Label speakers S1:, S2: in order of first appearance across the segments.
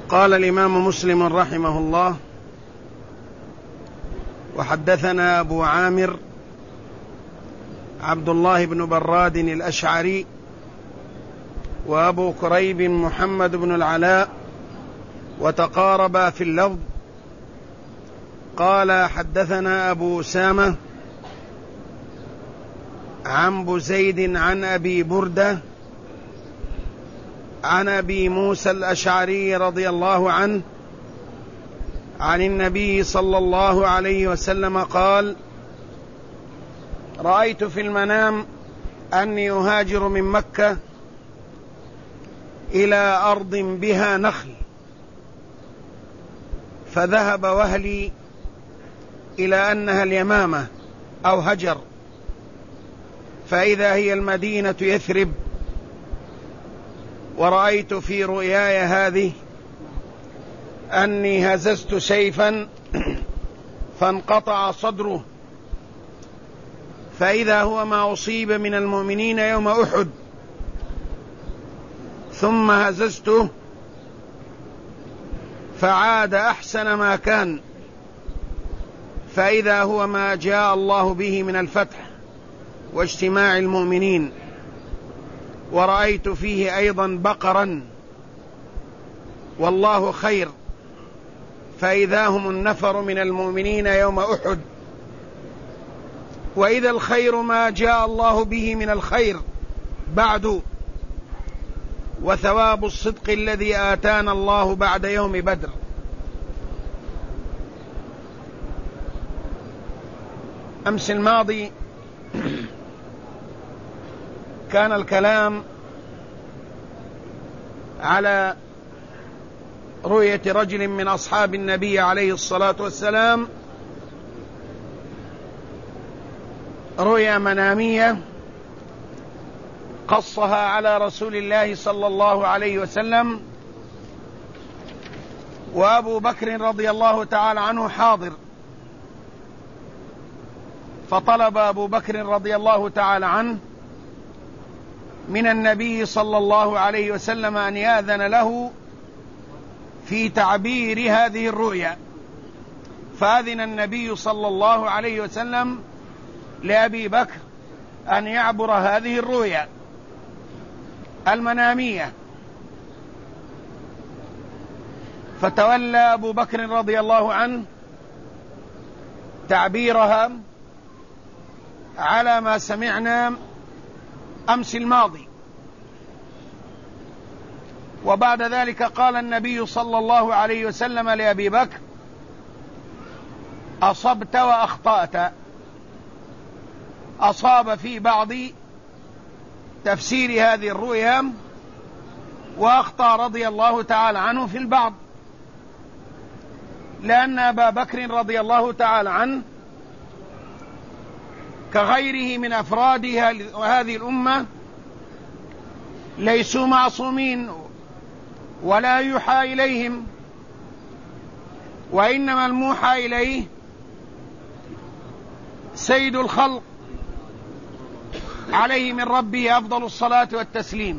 S1: قال الإمام مسلم رحمه الله: وحدثنا أبو عامر عبد الله بن براد الأشعري، وأبو كريب محمد بن العلاء، وتقاربا في اللفظ. قال: حدثنا أبو أسامة عن بزيد عن أبي بردة عن أبي موسى الأشعري رضي الله عنه عن النبي صلى الله عليه وسلم قال: رأيت في المنام أني أهاجر من مكة إلى أرض بها نخل، فذهب وهلي إلى أنها اليمامة أو هجر، فإذا هي المدينة يثرب. ورأيت في رؤياي هذه أني هززت سيفا فانقطع صدره، فإذا هو ما أصيب من المؤمنين يوم أحد، ثم هززته فعاد أحسن ما كان، فإذا هو ما جاء الله به من الفتح واجتماع المؤمنين. ورأيت فيه أيضا بقرا والله خير، فإذا هم النفر من المؤمنين يوم أحد. وإذا الخير ما جاء الله به من الخير بعد، وثواب الصدق الذي آتانا الله بعد يوم بدر. أمس الماضي كان الكلام على رؤية رجل من أصحاب النبي عليه الصلاة والسلام، رؤيا منامية قصها على رسول الله صلى الله عليه وسلم، وأبو بكر رضي الله تعالى عنه حاضر، فطلب أبو بكر رضي الله تعالى عنه من النبي صلى الله عليه وسلم أن يأذن له في تعبير هذه الرؤيا، فأذن النبي صلى الله عليه وسلم لأبي بكر أن يعبر هذه الرؤيا المنامية. فتولى أبو بكر رضي الله عنه تعبيرها على ما سمعنا أمس الماضي. وبعد ذلك قال النبي صلى الله عليه وسلم لأبي بكر: أصبت وأخطأت. أصاب في بعض تفسير هذه الرؤيا، وأخطأ رضي الله تعالى عنه في البعض، لأن أبا بكر رضي الله تعالى عنه كغيره من أفراد هذه الأمة ليسوا معصومين ولا يوحى إليهم، وإنما الموحى إليه سيد الخلق عليه من ربه أفضل الصلاة والتسليم،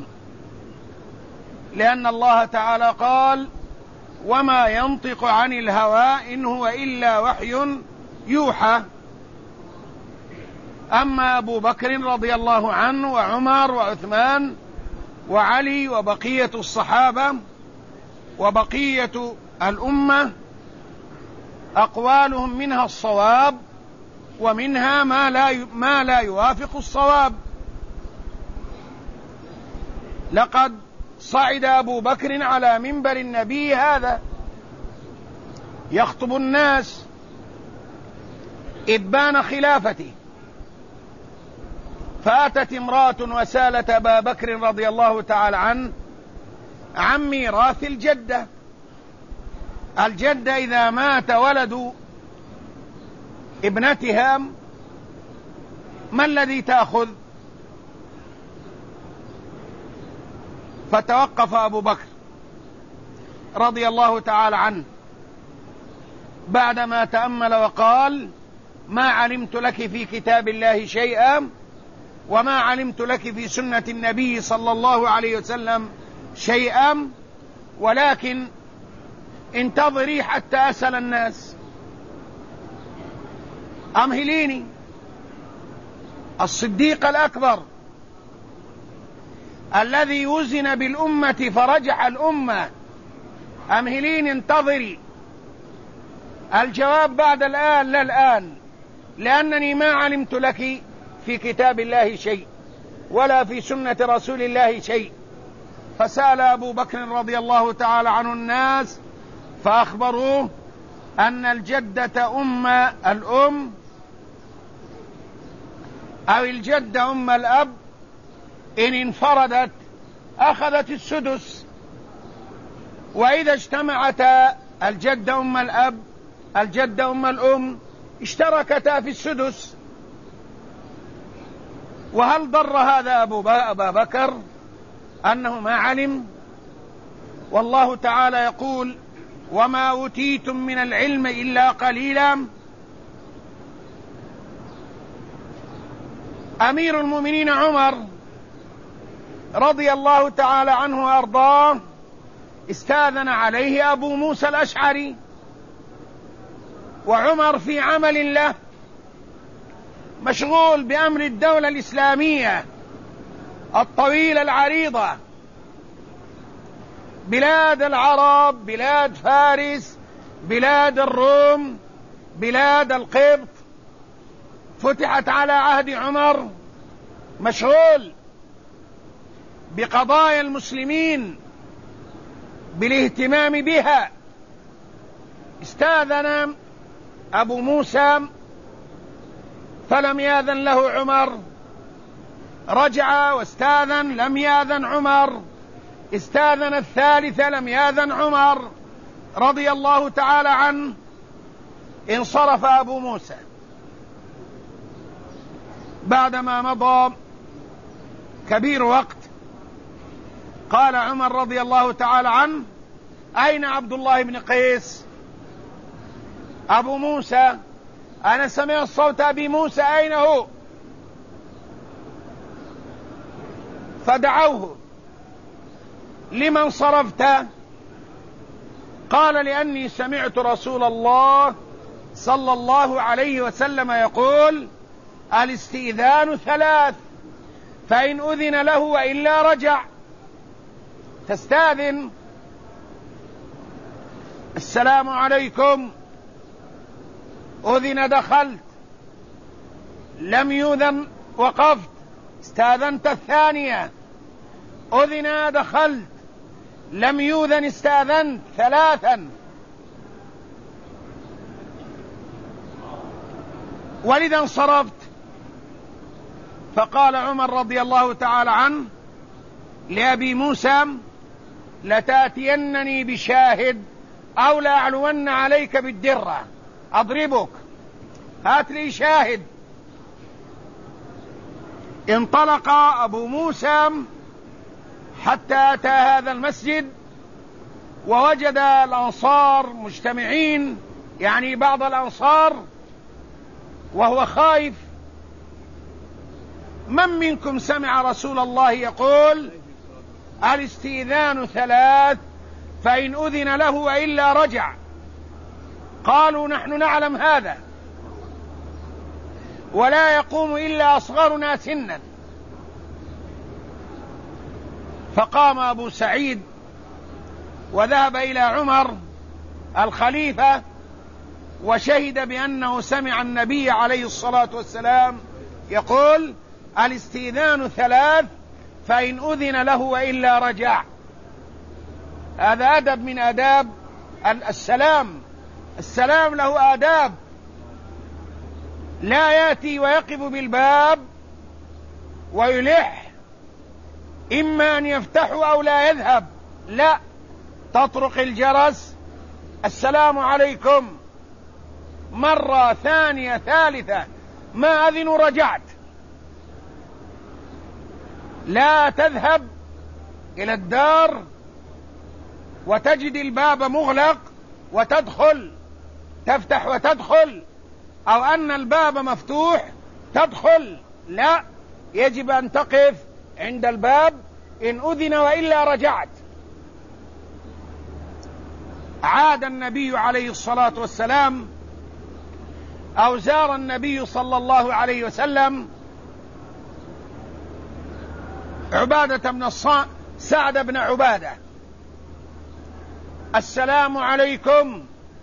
S1: لأن الله تعالى قال: وما ينطق عن الهوى إن هو إلا وحي يوحى. أما أبو بكر رضي الله عنه وعمر وعثمان وعلي وبقية الصحابة وبقية الأمة أقوالهم منها الصواب ومنها ما لا يوافق الصواب. لقد صعد أبو بكر على منبر النبي هذا يخطب الناس إبان خلافته، فأتت امرأة وسالت أبا بكر رضي الله تعالى عنه عن ميراث الجدة. الجدة إذا مات ولد ابنتها ما الذي تأخذ؟ فتوقف أبو بكر رضي الله تعالى عنه بعدما تأمل وقال: ما علمت لك في كتاب الله شيئا، وما علمت لك في سنة النبي صلى الله عليه وسلم شيئا، ولكن انتظري حتى أسأل الناس، أمهليني. الصديق الأكبر الذي وزن بالأمة فرجح الأمة، أمهليني انتظري، الجواب بعد الآن لا الآن، لأنني ما علمت لك في كتاب الله شيء ولا في سنة رسول الله شيء. فسأل أبو بكر رضي الله تعالى عنه الناس فأخبروه أن الجدة الأم أو الجدة أم الأب إن انفردت أخذت السدس، وإذا اجتمعتا الجدة أم الأب الجدة أم الأم اشتركتا في السدس. وهل ضر هذا أبا بكر أنه ما علم؟ والله تعالى يقول: وما أوتيتم من العلم إلا قليلا. أمير المؤمنين عمر رضي الله تعالى عنه وأرضاه استاذن عليه أبو موسى الأشعري، وعمر في عمل له مشغول بأمر الدولة الإسلامية الطويلة العريضة، بلاد العرب، بلاد فارس، بلاد الروم، بلاد القبط فتحت على عهد عمر، مشغول بقضايا المسلمين بالاهتمام بها. استاذن أبو موسى فلم يأذن له عمر، رجع واستاذن لم يأذن عمر، استاذن الثالثة لم يأذن عمر رضي الله تعالى عنه. انصرف أبو موسى بعدما مضى كبير وقت. قال عمر رضي الله تعالى عنه: أين عبد الله بن قيس؟ أبو موسى، أنا سمعت صوت أبي موسى، أين هو؟ فدعوه: لمن صرفت؟ قال: لأني سمعت رسول الله صلى الله عليه وسلم يقول: الاستئذان 3، فإن أذن له وإلا رجع. تستأذن: السلام عليكم، أذن دخلت، لم يؤذن وقفت، استأذنت الثانية، أذن دخلت، لم يؤذن استأذنت 3. ولذا انصرفت. فقال عمر رضي الله تعالى عنه لأبي موسى: لتأتينني بشاهد أو لأعلون عليك بالدرة أضربك، هات لي شاهد. انطلق أبو موسى حتى أتى هذا المسجد ووجد الأنصار مجتمعين، يعني بعض الأنصار، وهو خايف: من منكم سمع رسول الله يقول: الاستئذان 3، فإن أذن له وإلا رجع؟ قالوا: نحن نعلم هذا، ولا يقوم إلا أصغرنا سنا. فقام أبو سعيد وذهب إلى عمر الخليفة وشهد بأنه سمع النبي عليه الصلاة والسلام يقول: الاستئذان 3، فإن أذن له وإلا رجع. هذا أدب من آداب السلام. السلام له آداب، لا يأتي ويقف بالباب ويلح، إما أن يفتحوا أو لا يذهب، لا، تطرق الجرس: السلام عليكم، مرة ثانية ثالثة، ما أذنوا رجعت. لا تذهب إلى الدار وتجد الباب مغلق وتدخل، تفتح وتدخل، أو أن الباب مفتوح تدخل، لا، يجب أن تقف عند الباب، إن أذن وإلا رجعت. عاد النبي عليه الصلاة والسلام أو زار النبي صلى الله عليه وسلم عبادة بن سعد بن عبادة: السلام عليكم.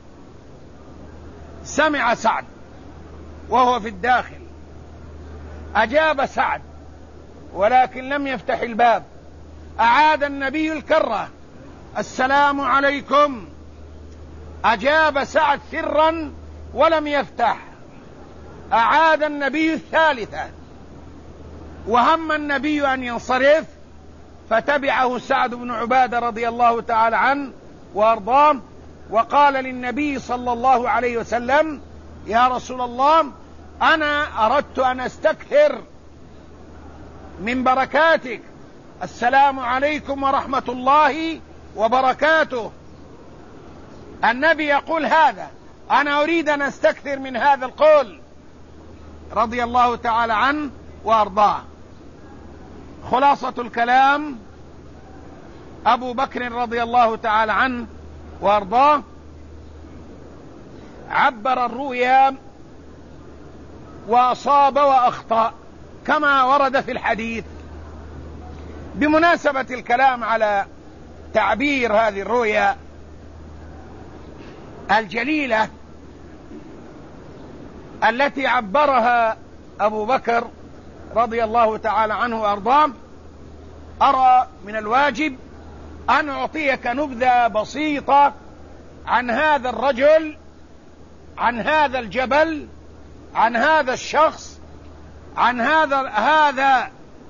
S1: سمع سعد وهو في الداخل، أجاب سعد ولكن لم يفتح الباب. أعاد النبي الكرة: السلام عليكم. أجاب سعد سرا ولم يفتح. أعاد النبي الثالثة، وهم النبي أن ينصرف، فتبعه سعد بن عبادة رضي الله تعالى عنه وأرضاه، وقال للنبي صلى الله عليه وسلم: يا رسول الله، أنا أردت أن أستكثر من بركاتك، السلام عليكم ورحمة الله وبركاته. النبي يقول هذا، أنا أريد أن أستكثر من هذا القول، رضي الله تعالى عنه وأرضاه. خلاصة الكلام: أبو بكر رضي الله تعالى عنه وأرضاه عبر الرؤيا وأصاب وأخطأ كما ورد في الحديث. بمناسبة الكلام على تعبير هذه الرؤيا الجليلة التي عبرها أبو بكر رضي الله تعالى عنه وأرضاه، أرى من الواجب أن أعطيك نبذة بسيطة عن هذا الرجل، عن هذا الجبل، عن هذا الشخص، عن هذا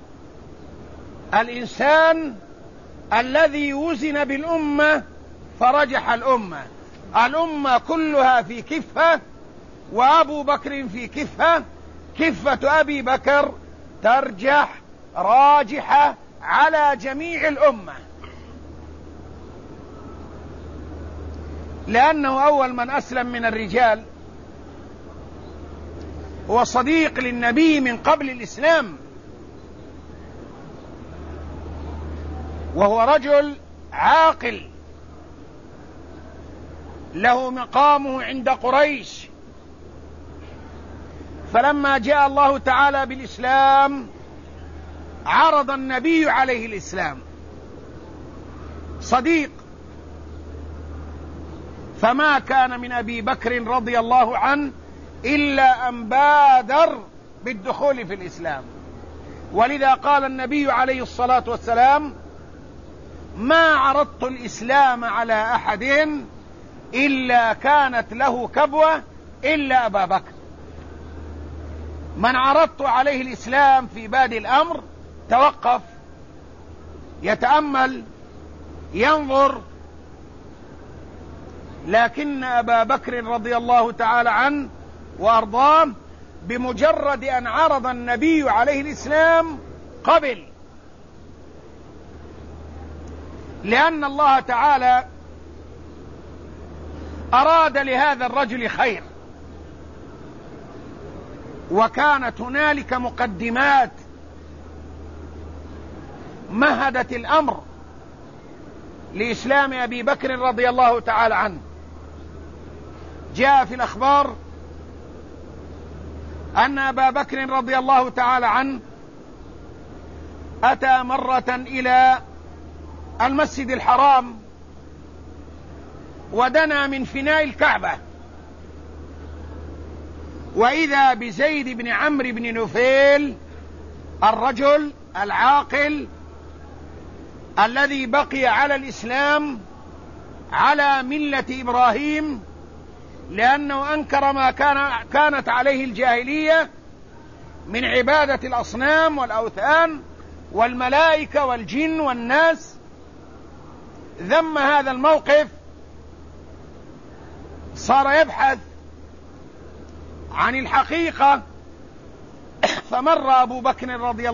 S1: الإنسان الذي وزن بالأمة فرجح الأمة كلها في كفة، وأبو بكر في كفة. كفة أبي بكر ترجح راجحة على جميع الأمة، لأنه أول من أسلم من الرجال، هو صديق للنبي من قبل الإسلام، وهو رجل عاقل له مقامه عند قريش. فلما جاء الله تعالى بالإسلام عرض النبي عليه الإسلام، صديق. فما كان من أبي بكر رضي الله عنه إلا أن بادر بالدخول في الإسلام، ولذا قال النبي عليه الصلاة والسلام: ما عرضت الإسلام على أحد إلا كانت له كبوة إلا أبا بكر. من عرضت عليه الإسلام في بادئ الأمر توقف، يتأمل، ينظر. لكن أبا بكر رضي الله تعالى عنه وأرضاه بمجرد أن عرض النبي عليه الإسلام قبل، لأن الله تعالى أراد لهذا الرجل خير، وكانت هنالك مقدمات مهدت الأمر لإسلام أبي بكر رضي الله تعالى عنه. جاء في الأخبار أن أبا بكر رضي الله تعالى عنه أتى مرة إلى المسجد الحرام ودنا من فناء الكعبة، وإذا بزيد بن عمرو بن نفيل الرجل العاقل الذي بقي على الإسلام على ملة إبراهيم، لأنه أنكر ما كانت عليه الجاهلية من عبادة الأصنام والأوثان والملائكة والجن والناس. ذم هذا الموقف، صار يبحث عن الحقيقة. فمر أبو بكر رضي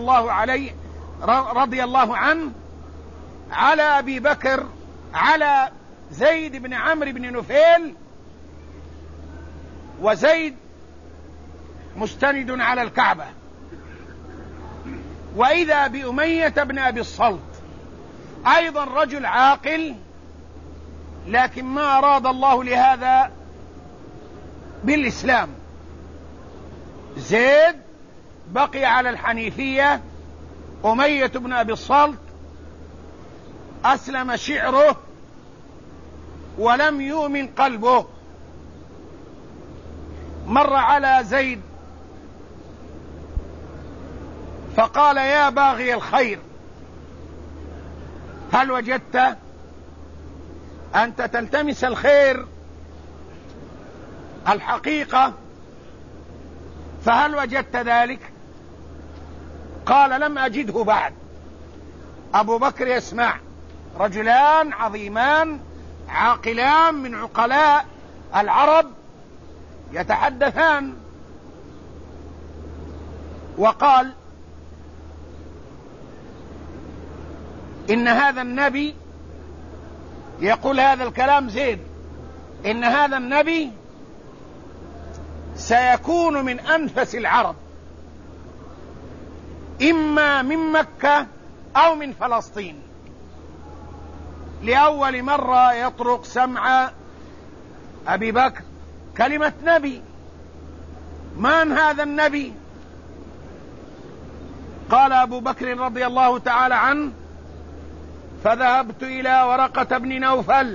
S1: الله عنه على أبي بكر، على زيد بن عمرو بن نفيل، وزيد مستند على الكعبة، وإذا بأمية بن أبي الصلت أيضا رجل عاقل لكن ما أراد الله لهذا بالإسلام. زيد بقي على الحنيفية، أمية بن أبي الصلت أسلم شعره ولم يؤمن قلبه. مر على زيد فقال: يا باغي الخير، هل وجدت؟ أنت تلتمس الخير الحقيقة، فهل وجدت ذلك؟ قال: لم أجده بعد. أبو بكر يسمع، رجلان عظيمان عاقلان من عقلاء العرب يتحدثان، وقال: إن هذا النبي يقول هذا الكلام زيد، إن هذا النبي سيكون من أنفس العرب، إما من مكة أو من فلسطين. لأول مرة يطرق سمع أبي بكر كلمة نبي. من هذا النبي؟ قال أبو بكر رضي الله تعالى عنه: فذهبت إلى ورقة بن نوفل،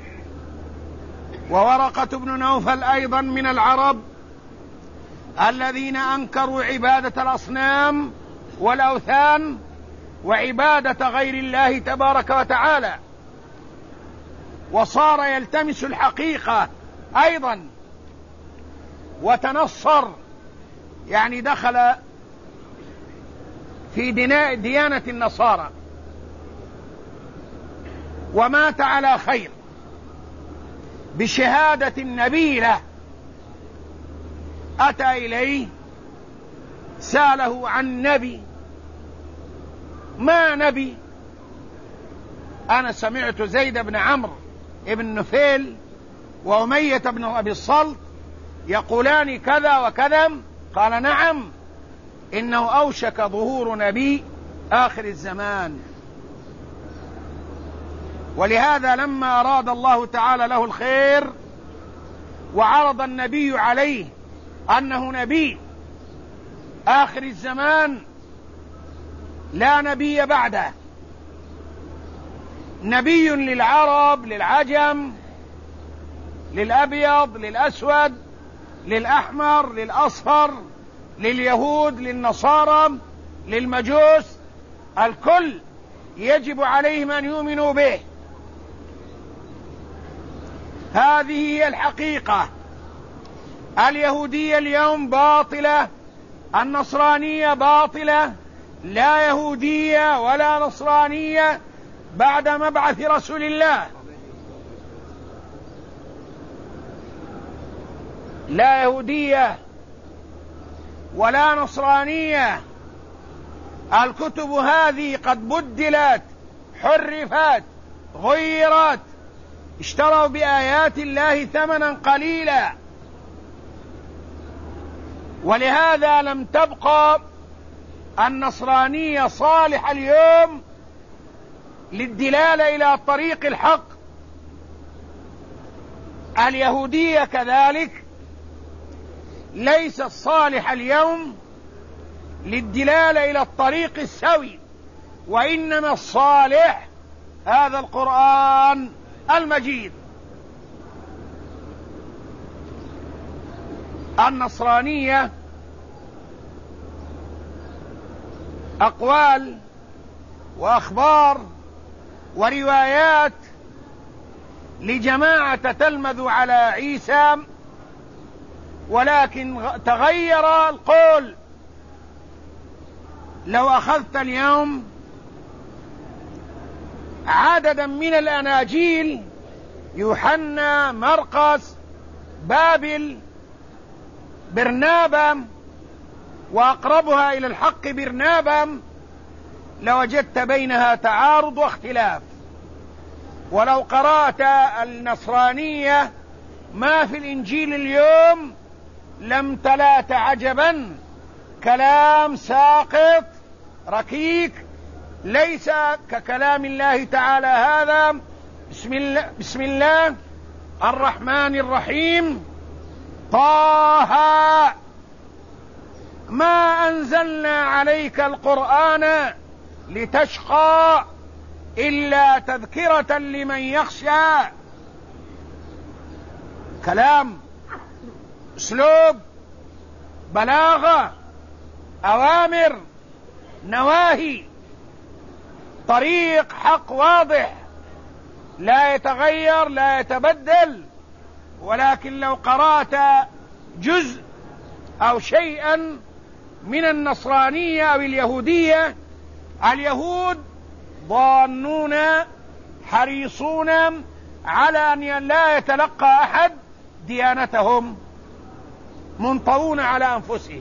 S1: وورقة بن نوفل أيضا من العرب الذين أنكروا عبادة الأصنام والأوثان وعبادة غير الله تبارك وتعالى، وصار يلتمس الحقيقة أيضا وتنصر، يعني دخل في ديانة النصارى، ومات على خير بشهادة النبي له. أتى إليه سأله عن نبي. ما نبي؟ أنا سمعت زيد بن عمرو بن نفيل وأمية بن أبي الصلت يقولان كذا وكذا. قال: نعم، إنه أوشك ظهور نبي آخر الزمان. ولهذا لما أراد الله تعالى له الخير وعرض النبي عليه أنه نبي آخر الزمان لا نبي بعده، نبي للعرب، للعجم، للأبيض، للأسود، للأحمر، للأصفر، لليهود، للنصارى، للمجوس، الكل يجب عليهم أن يؤمنوا به. هذه هي الحقيقة. اليهودية اليوم باطلة، النصرانية باطلة، لا يهودية ولا نصرانية بعد مبعث رسول الله. لا يهودية ولا نصرانية. الكتب هذه قد بدلت، حرفت، غيرت، اشتروا بآيات الله ثمنا قليلا، ولهذا لم تبقى النصرانية صالحة اليوم للدلالة إلى طريق الحق. اليهودية كذلك ليست صالحة اليوم للدلالة إلى الطريق السوي، وإنما الصالح هذا القرآن المجيد. النصرانية أقوال وأخبار وروايات لجماعة تلمذ على عيسى، ولكن تغير القول. لو أخذت اليوم عددا من الأناجيل، يوحنا، مرقس، بابل، برنابا، وأقربها إلى الحق برنابا، لوجدت بينها تعارض واختلاف. ولو قرأت النصرانية ما في الإنجيل اليوم لم تلات عجبا، كلام ساقط ركيك، ليس ككلام الله تعالى هذا بسم الله الرحمن الرحيم. طه ما أنزلنا عليك القرآن لتشقى إلا تذكرة لمن يخشى. كلام، أسلوب، بلاغة، أوامر، نواهي، طريق حق واضح لا يتغير لا يتبدل. ولكن لو قرأت جزء أو شيئا من النصرانية أو اليهودية، اليهود ضالون حريصون على أن لا يتلقى أحد ديانتهم، منطوون على أنفسهم،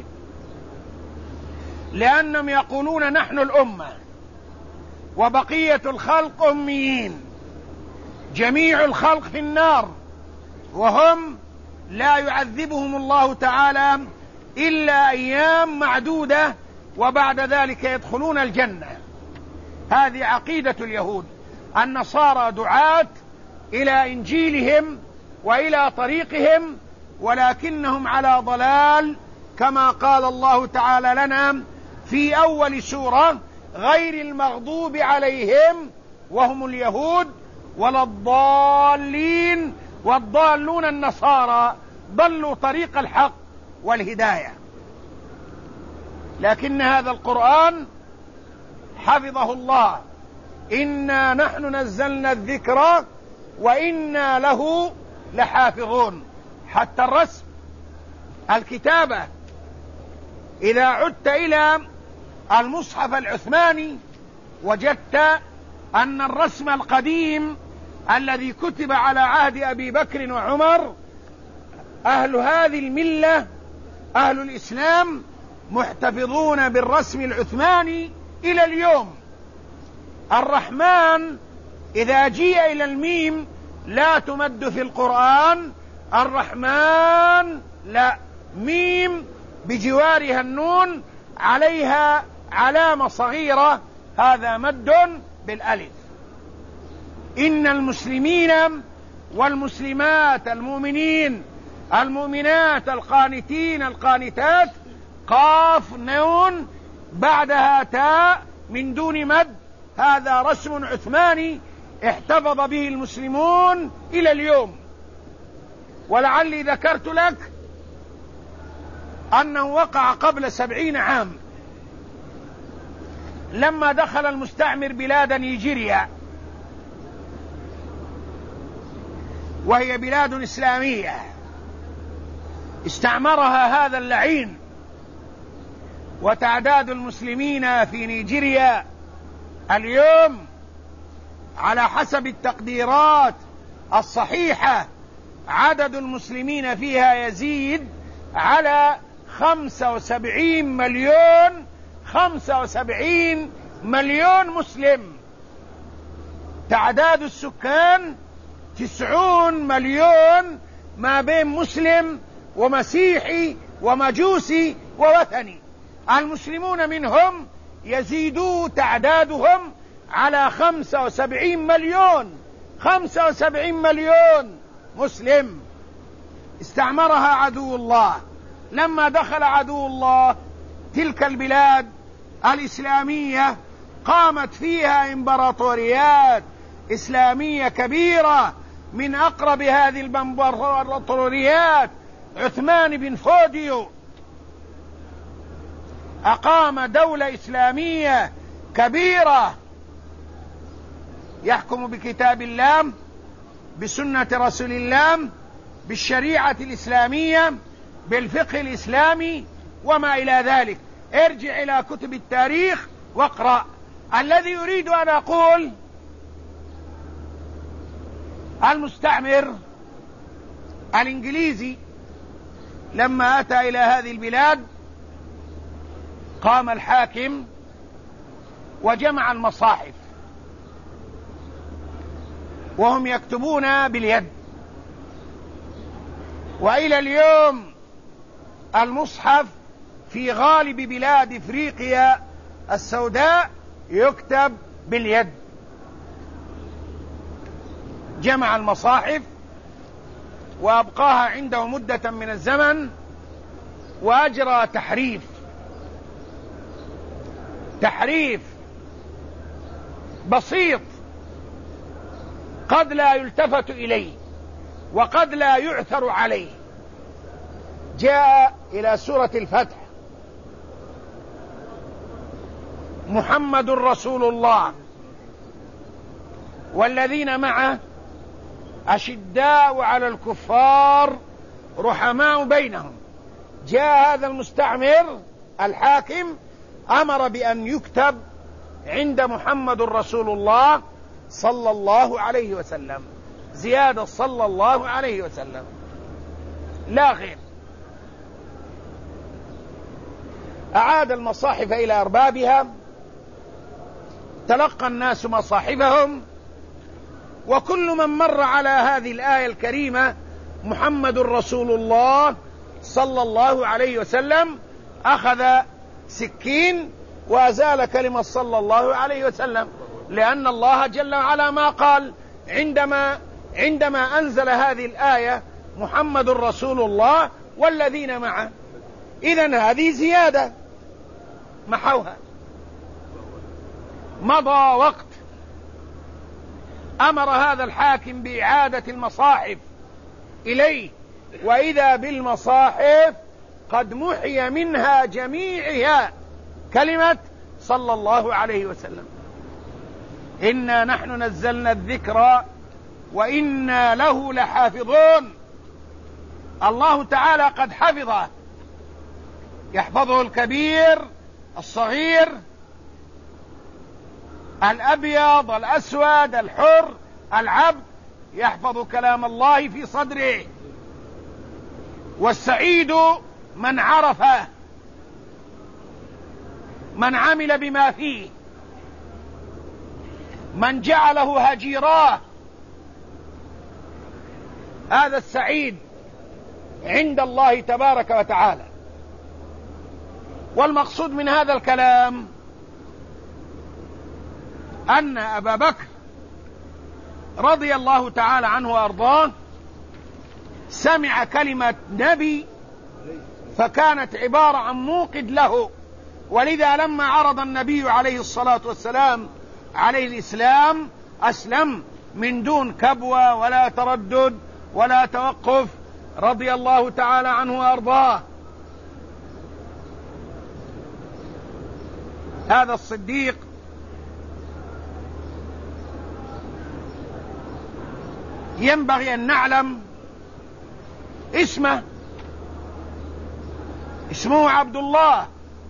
S1: لأنهم يقولون نحن الأمة وبقية الخلق أميين، جميع الخلق في النار، وهم لا يعذبهم الله تعالى إلا أيام معدودة وبعد ذلك يدخلون الجنة. هذه عقيدة اليهود. النصارى دعاة إلى إنجيلهم وإلى طريقهم، ولكنهم على ضلال، كما قال الله تعالى لنا في أول سورة: غير المغضوب عليهم وهم اليهود ولا الضالين. والضالون النصارى ضلوا طريق الحق والهداية. لكن هذا القرآن حفظه الله: إنا نحن نزلنا الذكر وإنا له لحافظون. حتى الرسم، الكتابة، إذا عدت إلى المصحف العثماني وجدت أن الرسم القديم الذي كتب على عهد أبي بكر وعمر، أهل هذه الملة، أهل الإسلام، محتفظون بالرسم العثماني إلى اليوم. الرحمن إذا جيء إلى الميم لا تمد في القرآن، الرحمن لا، ميم بجوارها النون عليها علامة صغيرة، هذا مد بالألف. إن المسلمين والمسلمات، المؤمنين المؤمنات، القانتين القانتات، قاف نون بعدها تاء من دون مد، هذا رسم عثماني احتفظ به المسلمون إلى اليوم. ولعلي ذكرت لك أنه وقع قبل 70 عام لما دخل المستعمر بلاد نيجيريا، وهي بلاد إسلامية، استعمرها هذا اللعين. وتعداد المسلمين في نيجيريا اليوم على حسب التقديرات الصحيحة عدد المسلمين فيها يزيد على 75 مليون، 75 مليون مسلم. تعداد السكان 90 مليون، ما بين مسلم ومسيحي ومجوسي ووثني. المسلمون منهم يزيدوا تعدادهم على 75 مليون، 75 مليون مسلم. استعمرها عدو الله. لما دخل عدو الله تلك البلاد الإسلامية قامت فيها إمبراطوريات إسلامية كبيرة. من أقرب هذه الإمبراطوريات عثمان بن فوديو، أقام دولة إسلامية كبيرة يحكم بكتاب الله، بسنة رسول الله، بالشريعة الإسلامية، بالفقه الإسلامي وما إلى ذلك. ارجع إلى كتب التاريخ واقرأ. الذي يريد أن أقول: المستعمر الإنجليزي لما أتى إلى هذه البلاد قام الحاكم وجمع المصاحف، وهم يكتبون باليد. وإلى اليوم المصحف في غالب بلاد إفريقيا السوداء يكتب باليد. جمع المصاحف وأبقاها عنده مدة من الزمن وأجرى تحريف بسيط قد لا يلتفت إليه وقد لا يعثر عليه. جاء إلى سورة الفتح: محمد رسول الله والذين معه أشداء على الكفار رحماء بينهم. جاء هذا المستعمر الحاكم أمر بأن يكتب عند محمد رسول الله صلى الله عليه وسلم، زيادة صلى الله عليه وسلم لا غير. أعاد المصاحف إلى أربابها، تلقى الناس مصاحفهم، وكل من مر على هذه الآية الكريمة محمد رسول الله صلى الله عليه وسلم أخذ سكين وأزال كلمة صلى الله عليه وسلم، لأن الله جل وعلا ما قال عندما أنزل هذه الآية محمد رسول الله والذين معه. إذن هذه زيادة محوها. مضى وقت، أمر هذا الحاكم بإعادة المصاحف إليه، وإذا بالمصاحف قد محي منها جميعها كلمة صلى الله عليه وسلم. إنا نحن نزلنا الذكر وإنا له لحافظون. الله تعالى قد حفظه، يحفظه الكبير الصغير، الأبيض الأسود الحر العبد، يحفظ كلام الله في صدره. والسعيد من عرفه، من عمل بما فيه، من جعله هجيراه، هذا السعيد عند الله تبارك وتعالى. والمقصود من هذا الكلام أن أبا بكر رضي الله تعالى عنه وأرضاه سمع كلمة نبي فكانت عبارة عن موقد له، ولذا لما عرض النبي عليه الصلاة والسلام عليه الإسلام أسلم من دون كبوة ولا تردد ولا توقف رضي الله تعالى عنه وأرضاه. هذا الصديق ينبغي أن نعلم اسمه عبد الله،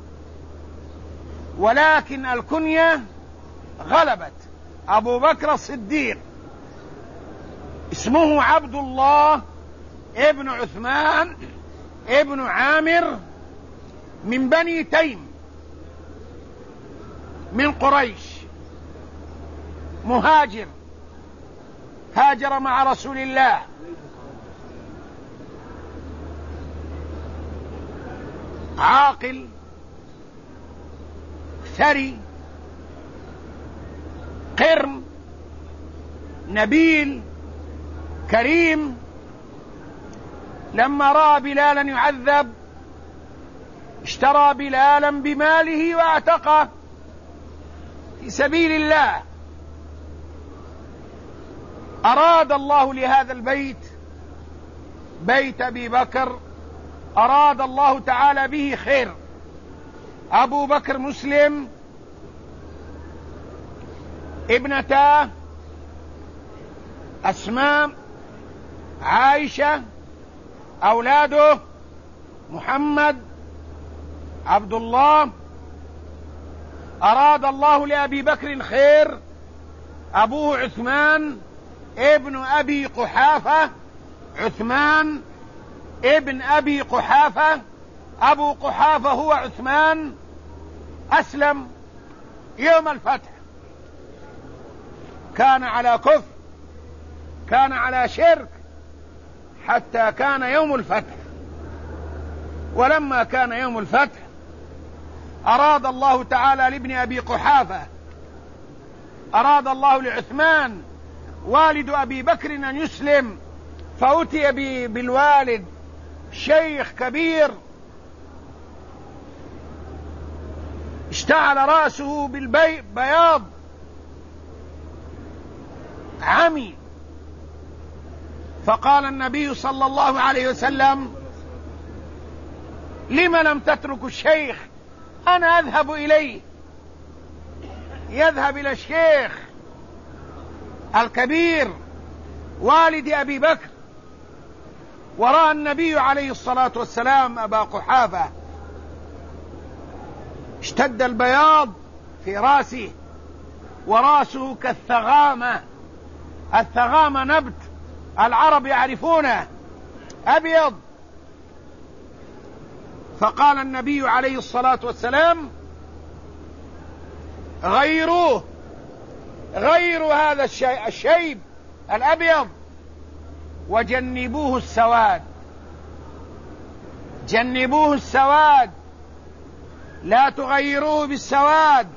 S1: ولكن الكنية غلبت. أبو بكر الصديق اسمه عبد الله ابن عثمان ابن عامر من بني تيم من قريش، مهاجر، هاجر مع رسول الله. عاقل ثري قرن نبيل كريم. لما رأى بلالا يعذب اشترى بلالا بماله واعتقه في سبيل الله. أراد الله لهذا البيت، بيت أبي بكر، أراد الله تعالى به خير. أبو بكر مسلم، ابنتاه أسماء، عائشة، أولاده محمد، عبد الله. أراد الله لأبي بكر خير. أبوه عثمان ابن أبي قحافة، عثمان ابن أبي قحافة، أبو قحافة هو عثمان، أسلم يوم الفتح. كان على كفر، كان على شرك، حتى كان يوم الفتح. ولما كان يوم الفتح أراد الله تعالى لابن أبي قحافة، أراد الله لعثمان والد أبي بكر أن يسلم، فأتي بالوالد شيخ كبير اشتعل رأسه بالبياض، عمي. فقال النبي صلى الله عليه وسلم: لم لم تترك الشيخ؟ أنا أذهب إليه. يذهب إلى الشيخ الكبير والد أبي بكر، ورأى النبي عليه الصلاة والسلام أبا قحافة اشتد البياض في رأسه، ورأسه كالثغامة. الثغامة نبت العرب يعرفونه، أبيض. فقال النبي عليه الصلاة والسلام: غيروه هذا الشيب الأبيض، وجنبوه السواد. جنبوه السواد، لا تغيروه بالسواد،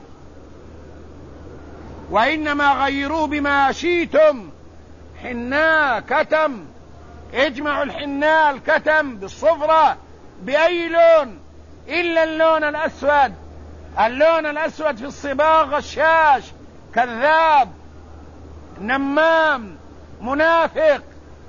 S1: وإنما غيروه بما شئتم. حناء، كتم، اجمعوا الحناء الكتم بالصفرة بأي لون إلا اللون الأسود. اللون الأسود في الصباغ غشاش، كذاب، نمام، منافق.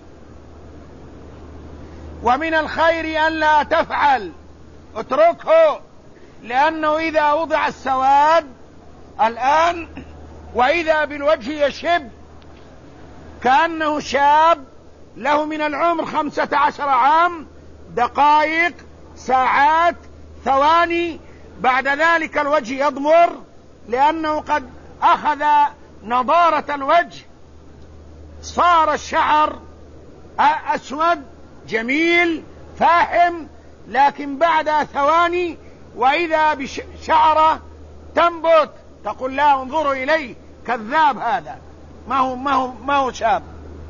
S1: ومن الخير أن لا تفعل، اتركه، لأنه إذا وضع السواد الآن وإذا بالوجه يشب كأنه شاب له من العمر 15 عام، دقائق، ساعات، ثواني، بعد ذلك الوجه يضمر لأنه قد أخذ نضارة الوجه، صار الشعر أسود جميل فاحم، لكن بعد ثواني وإذا بشعره تنبت، تقول: لا، انظروا إليه، كذاب هذا، ما هو شاب.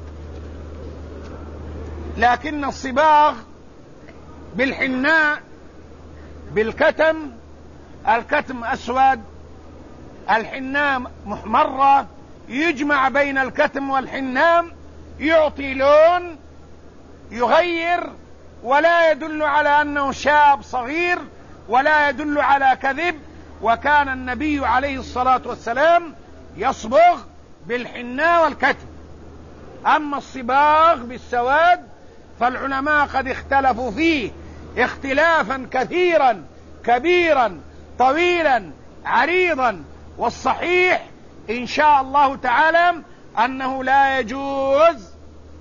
S1: لكن الصباغ بالحناء بالكتم، الكتم أسود، الحناء محمرة، يجمع بين الكتم والحناء يعطي لون يغير، ولا يدل على أنه شاب صغير، ولا يدل على كذب. وكان النبي عليه الصلاة والسلام يصبغ بالحناء والكتم. أما الصباغ بالسواد فالعلماء قد اختلفوا فيه اختلافا كثيرا كبيرا طويلا عريضا، والصحيح إن شاء الله تعالى أنه لا يجوز.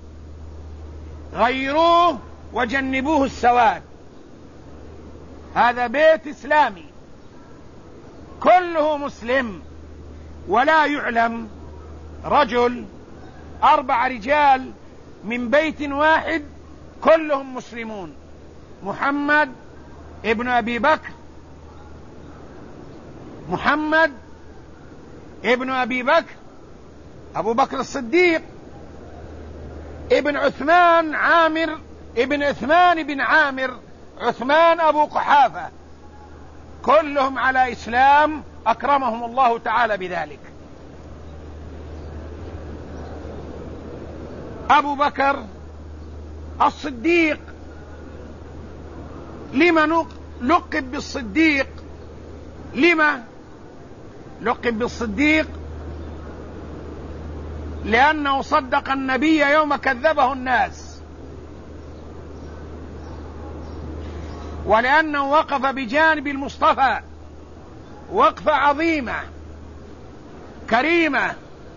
S1: غيروه وجنبوه السواد. هذا بيت إسلامي كله مسلم، ولا يعلم رجل 4 رجال من بيت واحد كلهم مسلمون: محمد ابن أبي بكر، محمد ابن أبي بكر، أبو بكر الصديق، ابن عثمان عامر، ابن عثمان بن عامر، عثمان أبو قحافة، كلهم على إسلام، أكرمهم الله تعالى بذلك. أبو بكر الصديق لما لقب بالصديق؟ لما لقب بالصديق؟ لأنه صدق النبي يوم كذبه الناس، ولأنه وقف بجانب المصطفى وقفة عظيمة كريمة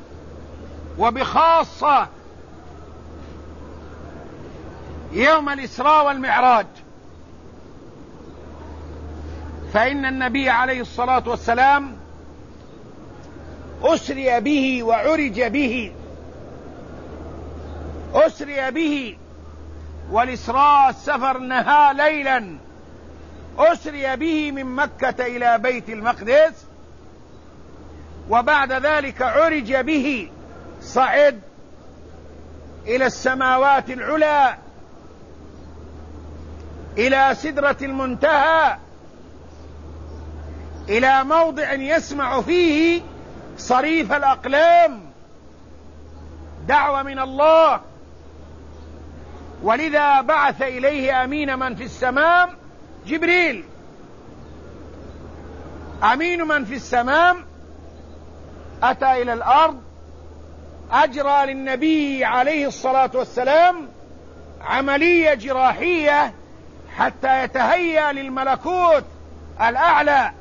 S1: وبخاصة يوم الإسراء والمعراج. فإن النبي عليه الصلاة والسلام أسري به وعرج به، أسري به، والإسراء السفر نهى ليلا، أسري به من مكة إلى بيت المقدس، وبعد ذلك عرج به، صعد إلى السماوات العلى، إلى سدرة المنتهى، إلى موضع يسمع فيه صريف الأقلام دعوة من الله، ولذا بعث إليه أمين من في السماء جبريل. أمين من في السماء أتى إلى الأرض، أجرى للنبي عليه الصلاة والسلام عملية جراحية حتى يتهيأ للملكوت الأعلى،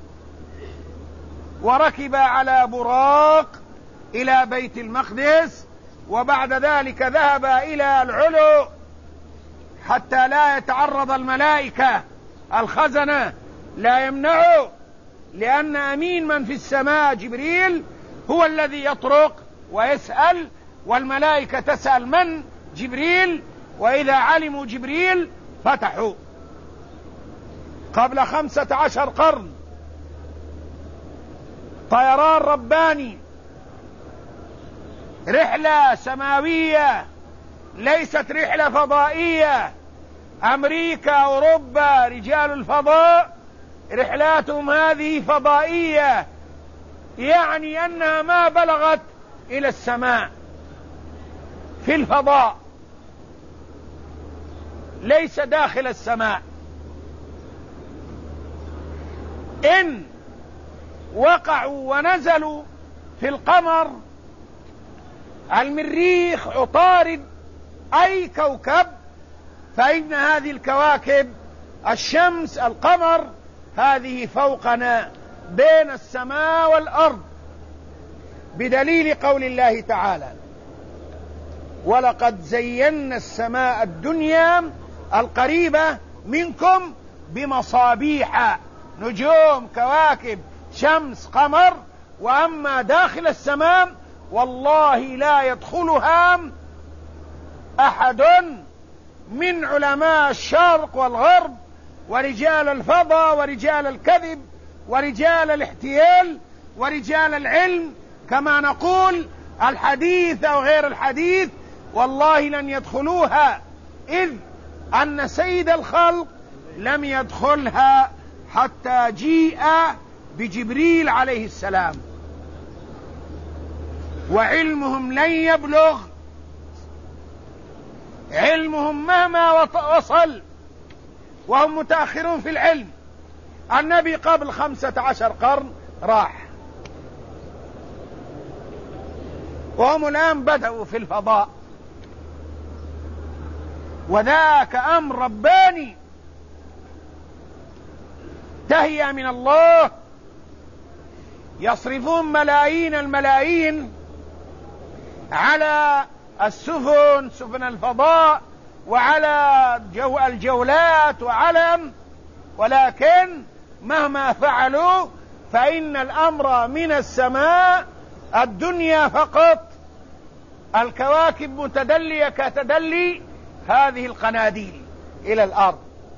S1: وركب على براق إلى بيت المقدس، وبعد ذلك ذهب إلى العلو حتى لا يتعرض الملائكة الخزنة، لا يمنعوا، لأن أمين من في السماء جبريل هو الذي يطرق ويسأل، والملائكة تسأل من؟ جبريل. وإذا علموا جبريل فتحوا. قبل 15 قرن طيران رباني، رحلة سماوية ليست رحلة فضائية. أمريكا، أوروبا، رجال الفضاء رحلاتهم هذه فضائية، يعني أنها ما بلغت إلى السماء في الفضاء، ليس داخل السماء. إن وقعوا ونزلوا في القمر، المريخ، عطارد، أي كوكب، فإن هذه الكواكب، الشمس، القمر، هذه فوقنا بين السماء والأرض، بدليل قول الله تعالى: ولقد زينا السماء الدنيا القريبة منكم بمصابيح، نجوم، كواكب، شمس، قمر. وأما داخل السماء والله لا يدخلها أحد من علماء الشرق والغرب ورجال الفضاء ورجال الكذب ورجال الاحتيال ورجال العلم، كما نقول الحديث أو غير الحديث، والله لن يدخلوها، إذ أن سيد الخلق لم يدخلها حتى جيء بجبريل عليه السلام، وعلمهم لن يبلغ، علمهم مهما وصل، وهم متأخرون في العلم. النبي قبل 15 قرن راح، وهم الآن بدأوا في الفضاء، وذاك أمر رباني تهيأ من الله. يصرفون ملايين الملايين على السفن، سفن الفضاء، وعلى الجولات ولكن مهما فعلوا فإن الأمر من السماء الدنيا فقط. الكواكب متدلية كتدلي هذه القناديل إلى الأرض.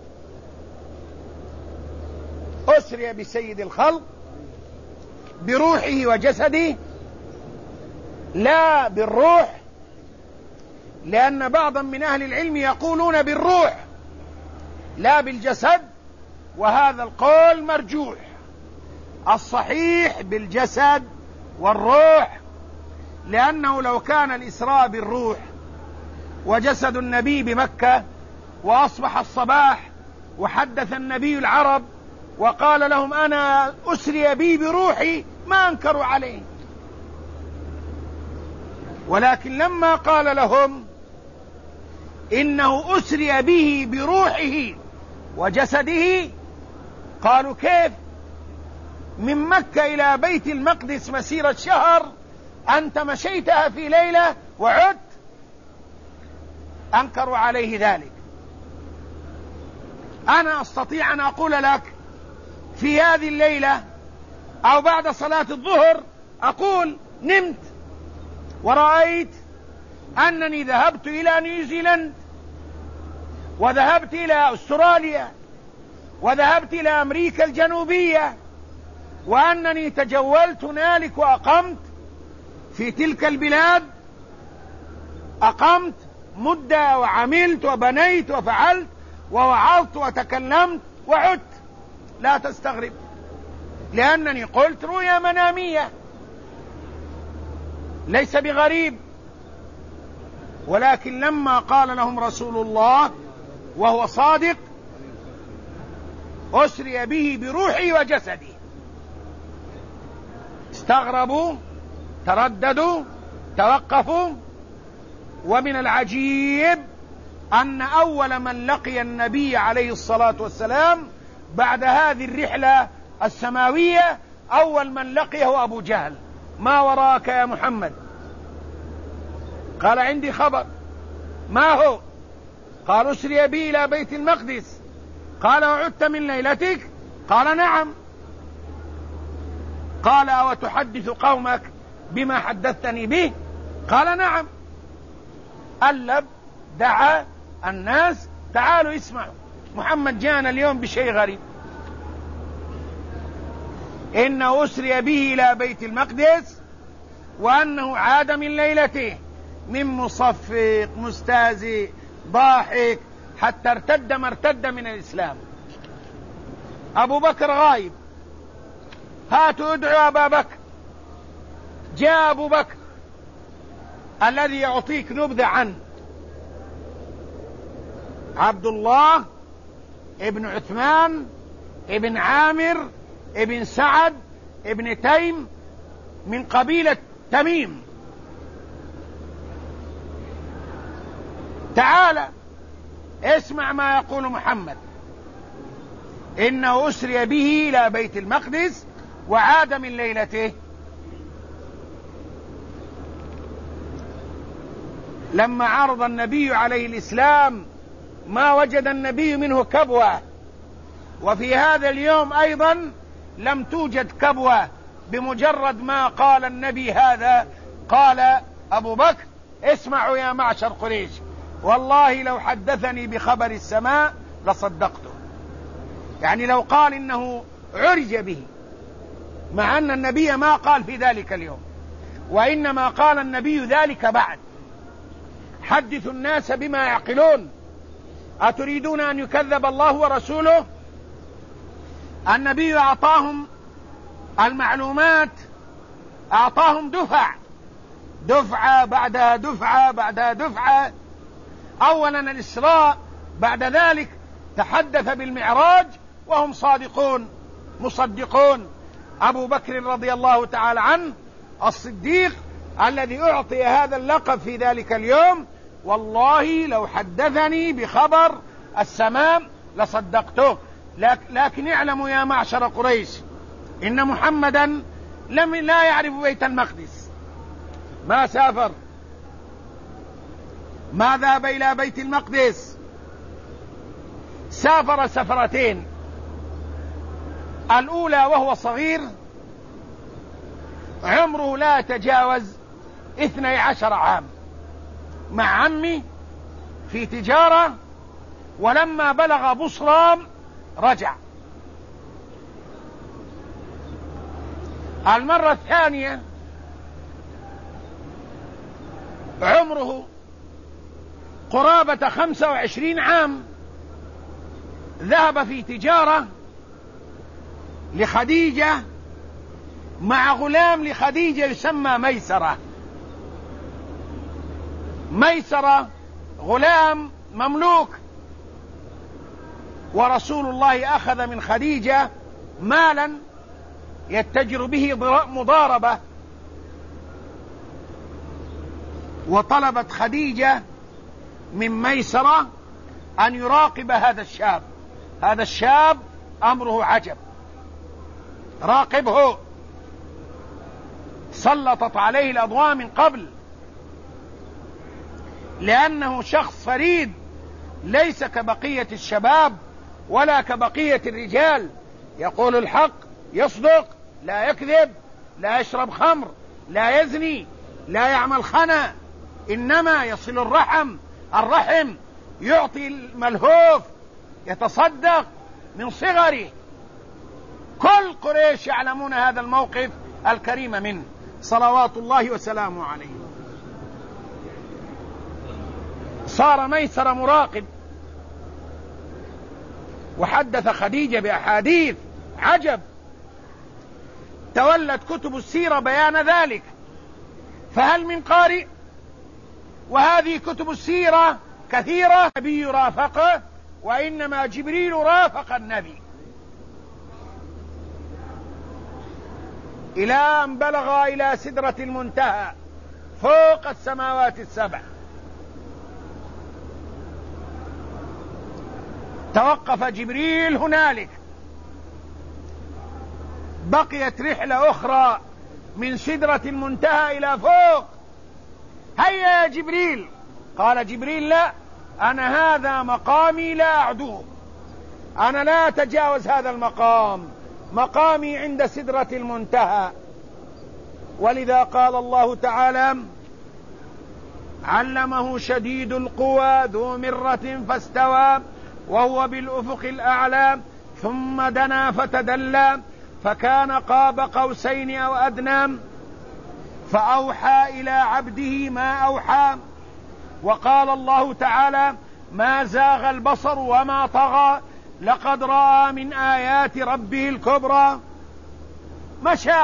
S1: أسري بسيد الخلق بروحه وجسده، لا بالروح، لأن بعضا من أهل العلم يقولون بالروح لا بالجسد، وهذا القول مرجوح. الصحيح بالجسد والروح، لأنه لو كان الإسراء بالروح وجسد النبي بمكة، وأصبح الصباح وحدث النبي العرب وقال لهم أنا أسري بي بروحي، ما أنكروا عليه. ولكن لما قال لهم إنه أسري به بروحه وجسده، قالوا كيف من مكة إلى بيت المقدس مسيرة شهر أنت مشيتها في ليلة وعدت؟ أنكروا عليه ذلك. أنا أستطيع أن أقول لك في هذه الليلة أو بعد صلاة الظهر، أقول نمت ورأيت أنني ذهبت إلى نيوزيلند، وذهبت إلى أستراليا، وذهبت إلى أمريكا الجنوبية، وأنني تجولت هنالك وأقمت في تلك البلاد، أقمت مدة وعملت وبنيت وفعلت ووعظت وتكلمت وعدت. لا تستغرب، لأنني قلت رؤيا منامية، ليس بغريب. ولكن لما قال لهم رسول الله وهو صادق أسري به بروحه وجسده استغربوا، ترددوا، توقفوا. ومن العجيب أن أول من لقي النبي عليه الصلاة والسلام بعد هذه الرحلة السماوية أول من لقيه أبو جهل. ما وراك يا محمد؟ قال عندي خبر. ما هو؟ قال أسري بي إلى بيت المقدس. قال وعدت من ليلتك؟ قال نعم. قال أو تحدث قومك بما حدثتني به؟ قال نعم. ألب، دعا الناس تعالوا اسمعوا، محمد جاءنا اليوم بشيء غريب، إنه أسري به إلى بيت المقدس وأنه عاد من ليلته من مصفق مستهزئ ضاحك حتى ارتد ما ارتد من الإسلام. أبو بكر غايب، هاتوا ادعوا أبا بكر. جاء أبو بكر الذي يعطيك نبذة عنه، عبد الله ابن عثمان ابن عامر ابن سعد ابن تيم من قبيلة تميم. تعال اسمع ما يقول محمد، إنه أسري به إلى بيت المقدس وعاد من ليلته. لما عرض النبي عليه الإسلام ما وجد النبي منه كبوة، وفي هذا اليوم أيضا لم توجد كبوة. بمجرد ما قال النبي هذا قال أبو بكر اسمعوا يا معشر قريش، والله لو حدثني بخبر السماء لصدقته. يعني لو قال إنه عرج به، مع أن النبي ما قال في ذلك اليوم، وإنما قال النبي ذلك بعد. حدثوا الناس بما يعقلون، أتريدون أن يكذب الله ورسوله؟ النبي أعطاهم المعلومات، أعطاهم دفعة بعدها دفعة بعدها دفعة. أولا الإسراء، بعد ذلك تحدث بالمعراج وهم صادقون مصدقون. أبو بكر رضي الله تعالى عنه الصديق الذي أعطي هذا اللقب في ذلك اليوم، والله لو حدثني بخبر السماء لصدقته. لكن اعلموا يا معشر قريش إن محمدا لا يعرف بيت المقدس، ما سافر، ما ذهب إلى بيت المقدس. سافر سفرتين، الأولى وهو صغير عمره لا يتجاوز 12 عام مع عمي في تجارة، ولما بلغ بصرى رجع. المرة الثانية عمره قرابة 25 عام، ذهب في تجارة لخديجة مع غلام لخديجة يسمى ميسرة. ميسرة غلام مملوك، ورسول الله أخذ من خديجة مالا يتجر به مضاربة، وطلبت خديجة من ميسرة أن يراقب هذا الشاب. هذا الشاب أمره عجب، راقبه. سلطت عليه الأضواء من قبل، لأنه شخص فريد، ليس كبقية الشباب ولا كبقية الرجال، يقول الحق، يصدق، لا يكذب، لا يشرب خمر، لا يزني، لا يعمل خنا، إنما يصل الرحم، يعطي الملهوف، يتصدق من صغره. كل قريش يعلمون هذا الموقف الكريم منه صلوات الله وسلامه عليه. صار ميسر مراقب، وحدث خديجة بأحاديث عجب تولت كتب السيرة بيان ذلك. فهل من قارئ؟ وهذه كتب السيرة كثيرة. النبي رافقه، وإنما جبريل رافق النبي إلى أن بلغ إلى سدرة المنتهى فوق السماوات السبع. توقف جبريل هنالك، بقيت رحلة أخرى من سدرة المنتهى إلى فوق. هيا يا جبريل. قال جبريل: لا، أنا هذا مقامي لا أعدوه، أنا لا أتجاوز هذا المقام، مقامي عند سدرة المنتهى. ولذا قال الله تعالى: علمه شديد القوى ذو مرة فاستوى وهو بالأفق الأعلى ثم دنا فتدلى فكان قاب قوسين أو أدنى فأوحى إلى عبده ما أوحى. وقال الله تعالى: ما زاغ البصر وما طغى لقد رأى من آيات ربه الكبرى. مشى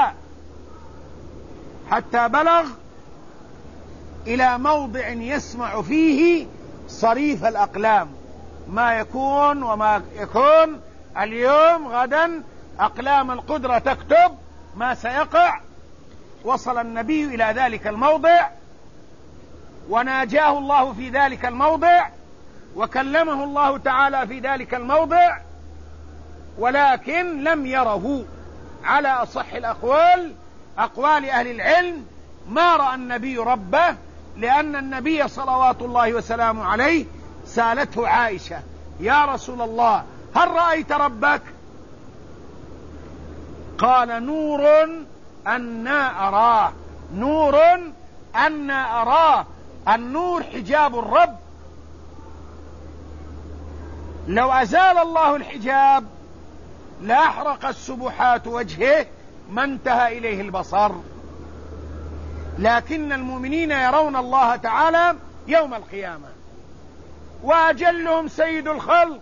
S1: حتى بلغ إلى موضع يسمع فيه صريف الأقلام، ما يكون وما يكون اليوم غدا أقلام القدرة تكتب ما سيقع. وصل النبي إلى ذلك الموضع وناجاه الله في ذلك الموضع وكلمه الله تعالى في ذلك الموضع، ولكن لم يره على أصح الأقوال، أقوال أهل العلم، ما رأى النبي ربه، لأن النبي صلوات الله وسلامه عليه سألته عائشة: يا رسول الله هل رأيت ربك؟ قال: نور أنا أراه، نور أنا أراه. النور حجاب الرب، لو أزال الله الحجاب لأحرق السبحات وجهه ما انتهى إليه البصر. لكن المؤمنين يرون الله تعالى يوم القيامة، وأجلهم سيد الخلق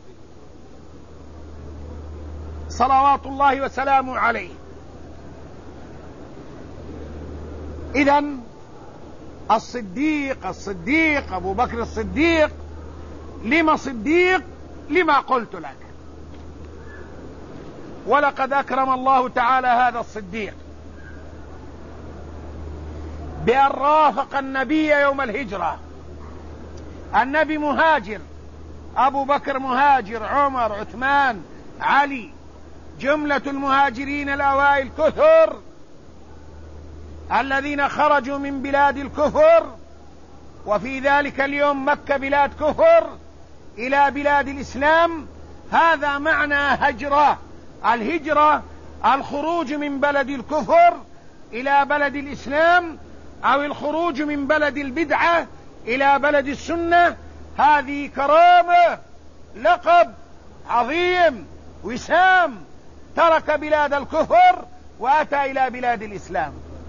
S1: صلوات الله وسلامه عليه. إذن الصديق أبو بكر الصديق. لما صديق؟ لما قلت لك. ولقد أكرم الله تعالى هذا الصديق بأن رافق النبي يوم الهجرة. النبي مهاجر، أبو بكر مهاجر، عمر، عثمان، علي، جملة المهاجرين الأوائل كثر الذين خرجوا من بلاد الكفر، وفي ذلك اليوم مكة بلاد كفر إلى بلاد الإسلام. هذا معنى هجرة. الهجرة الخروج من بلد الكفر إلى بلد الإسلام، أو الخروج من بلد البدعة إلى بلد السنة. هذه كرامة، لقب عظيم، وسام. ترك بلاد الكفر وأتى إلى بلاد الإسلام.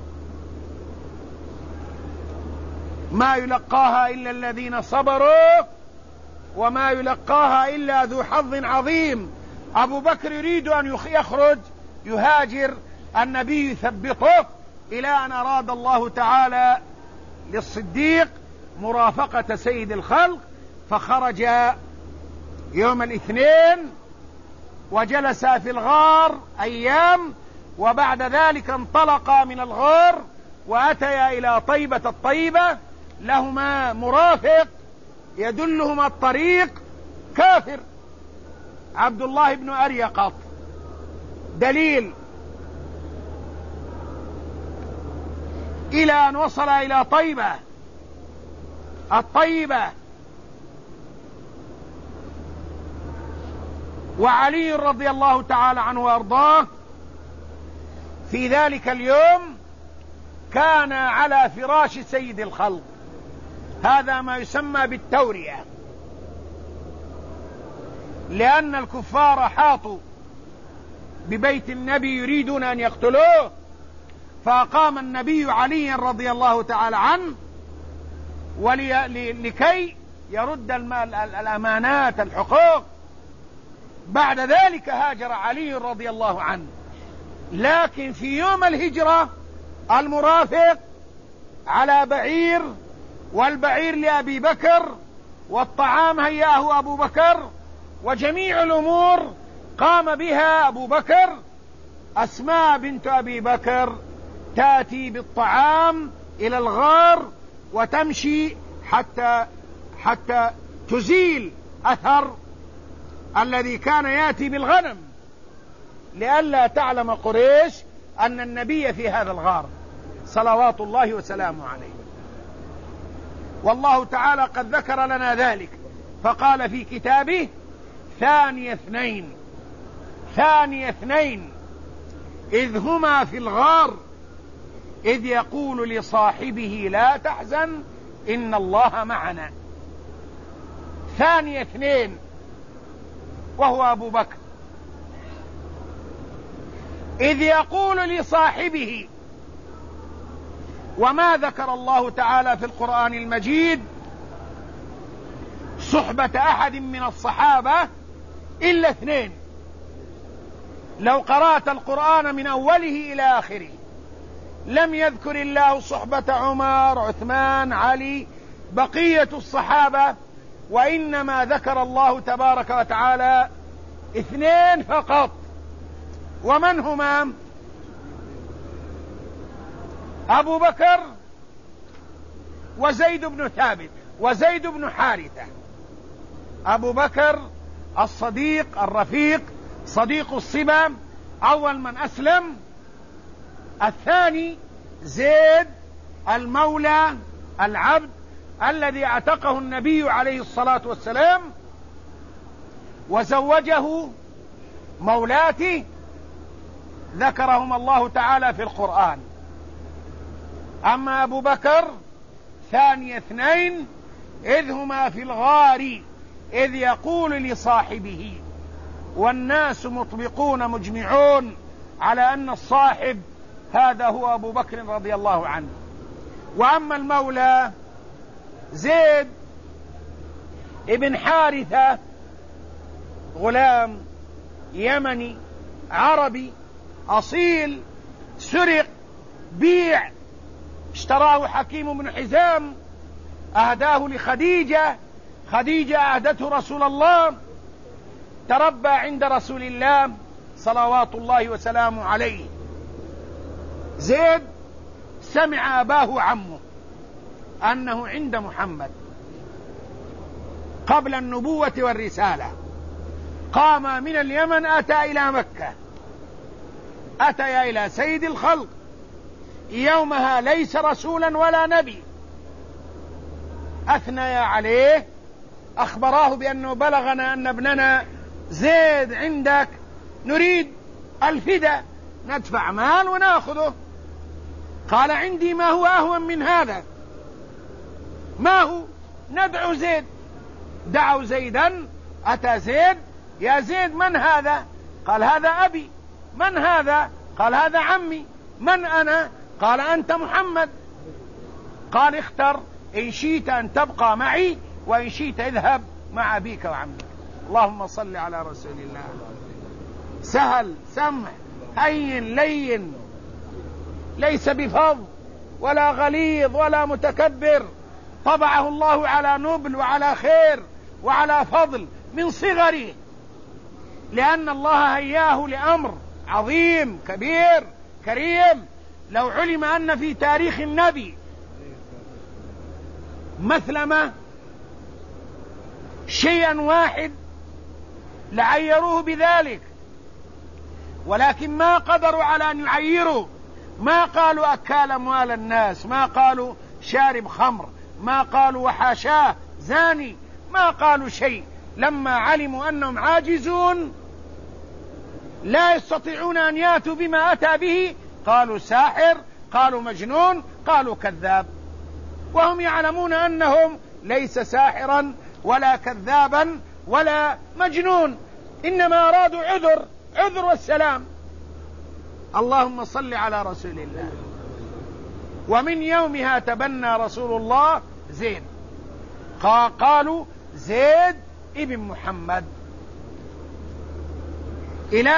S1: ما يلقاها إلا الذين صبروا وما يلقاها إلا ذو حظ عظيم. أبو بكر يريد أن يخرج يهاجر، النبي يثبطه إلى أن أراد الله تعالى للصديق مرافقة سيد الخلق، فخرج يوم الاثنين وجلس في الغار أيام، وبعد ذلك انطلقا من الغار وأتيا إلى طيبة الطيبة. لهما مرافق يدلهما الطريق، كافر، عبد الله بن أريقط. دليل إلى أن وصل إلى طيبة الطيبة. وعلي رضي الله تعالى عنه وأرضاه في ذلك اليوم كان على فراش سيد الخلق. هذا ما يسمى بالتورية، لأن الكفار حاطوا ببيت النبي يريدون أن يقتلوه، فأقام النبي علي رضي الله تعالى عنه لكي يرد الأمانات، الحقوق. بعد ذلك هاجر علي رضي الله عنه. لكن في يوم الهجرة المرافق على بعير والبعير لأبي بكر، والطعام هياه أبو بكر، وجميع الأمور قام بها أبو بكر. أسماء بنت أبي بكر تأتي بالطعام إلى الغار وتمشي حتى تزيل أثر الذي كان يأتي بالغنم، لئلا تعلم قريش أن النبي في هذا الغار صلوات الله وسلامه عليه. والله تعالى قد ذكر لنا ذلك فقال في كتابه: ثاني اثنين إذ هما في الغار إذ يقول لصاحبه لا تحزن إن الله معنا. ثاني اثنين وهو أبو بكر، إذ يقول لصاحبه. وما ذكر الله تعالى في القرآن المجيد صحبة أحد من الصحابة إلا اثنين. لو قرأت القرآن من أوله إلى آخره لم يذكر الله صحبة عمر، عثمان، علي، بقية الصحابة، وإنما ذكر الله تبارك وتعالى اثنين فقط. ومن هما؟ أبو بكر وزيد بن ثابت وزيد بن حارثة. أبو بكر الصديق الرفيق صديق الصبا أول من أسلم. الثاني زيد المولى العبد الذي اعتقه النبي عليه الصلاة والسلام وزوجه مولاته، ذكرهم الله تعالى في القرآن. أما أبو بكر ثاني اثنين إذ هما في الغار إذ يقول لصاحبه، والناس مطبقون مجمعون على أن الصاحب هذا هو أبو بكر رضي الله عنه. وأما المولى زيد ابن حارثة غلام يمني عربي أصيل، سرق، بيع، اشتراه حكيم بن حزام، أهداه لخديجة، خديجة أهدته رسول الله، تربى عند رسول الله صلوات الله وسلامه عليه. زيد سمع أباه عمه أنه عند محمد قبل النبوة والرسالة، قام من اليمن أتى إلى مكة، أتى إلى سيد الخلق، يومها ليس رسولا ولا نبي، أثنيا عليه، أخبراه بأنه بلغنا أن ابننا زيد عندك، نريد الفداء، ندفع مال ونأخذه. قال: عندي ما هو أهون من هذا. ما هو؟ ندعو زيد. دعوا زيدا، أتى زيد: يا زيد من هذا؟ قال: هذا أبي. من هذا؟ قال: هذا عمي. من أنا؟ قال: أنت محمد. قال: اختر، إن شئت أن تبقى معي وإن شئت اذهب مع أبيك وعمك. اللهم صل على رسول الله. سهل سمح هين لين، ليس بفظ ولا غليظ ولا متكبر، طبعه الله على نبل وعلى خير وعلى فضل من صغره، لأن الله هياه لأمر عظيم كبير كريم. لو علم أن في تاريخ النبي مثلما شيئا واحد لعيروه بذلك، ولكن ما قدروا على أن يعيروا. ما قالوا أكال أموال الناس، ما قالوا شارب خمر، ما قالوا وحاشاه زاني، ما قالوا شيء. لما علموا أنهم عاجزون لا يستطيعون أن يأتوا بما أتى به، قالوا ساحر، قالوا مجنون، قالوا كذاب، وهم يعلمون أنهم ليس ساحرا ولا كذابا ولا مجنون، إنما أرادوا عذر والسلام. اللهم صل على رسول الله. ومن يومها تبنى رسول الله زيد، قالوا زيد ابن محمد، إلى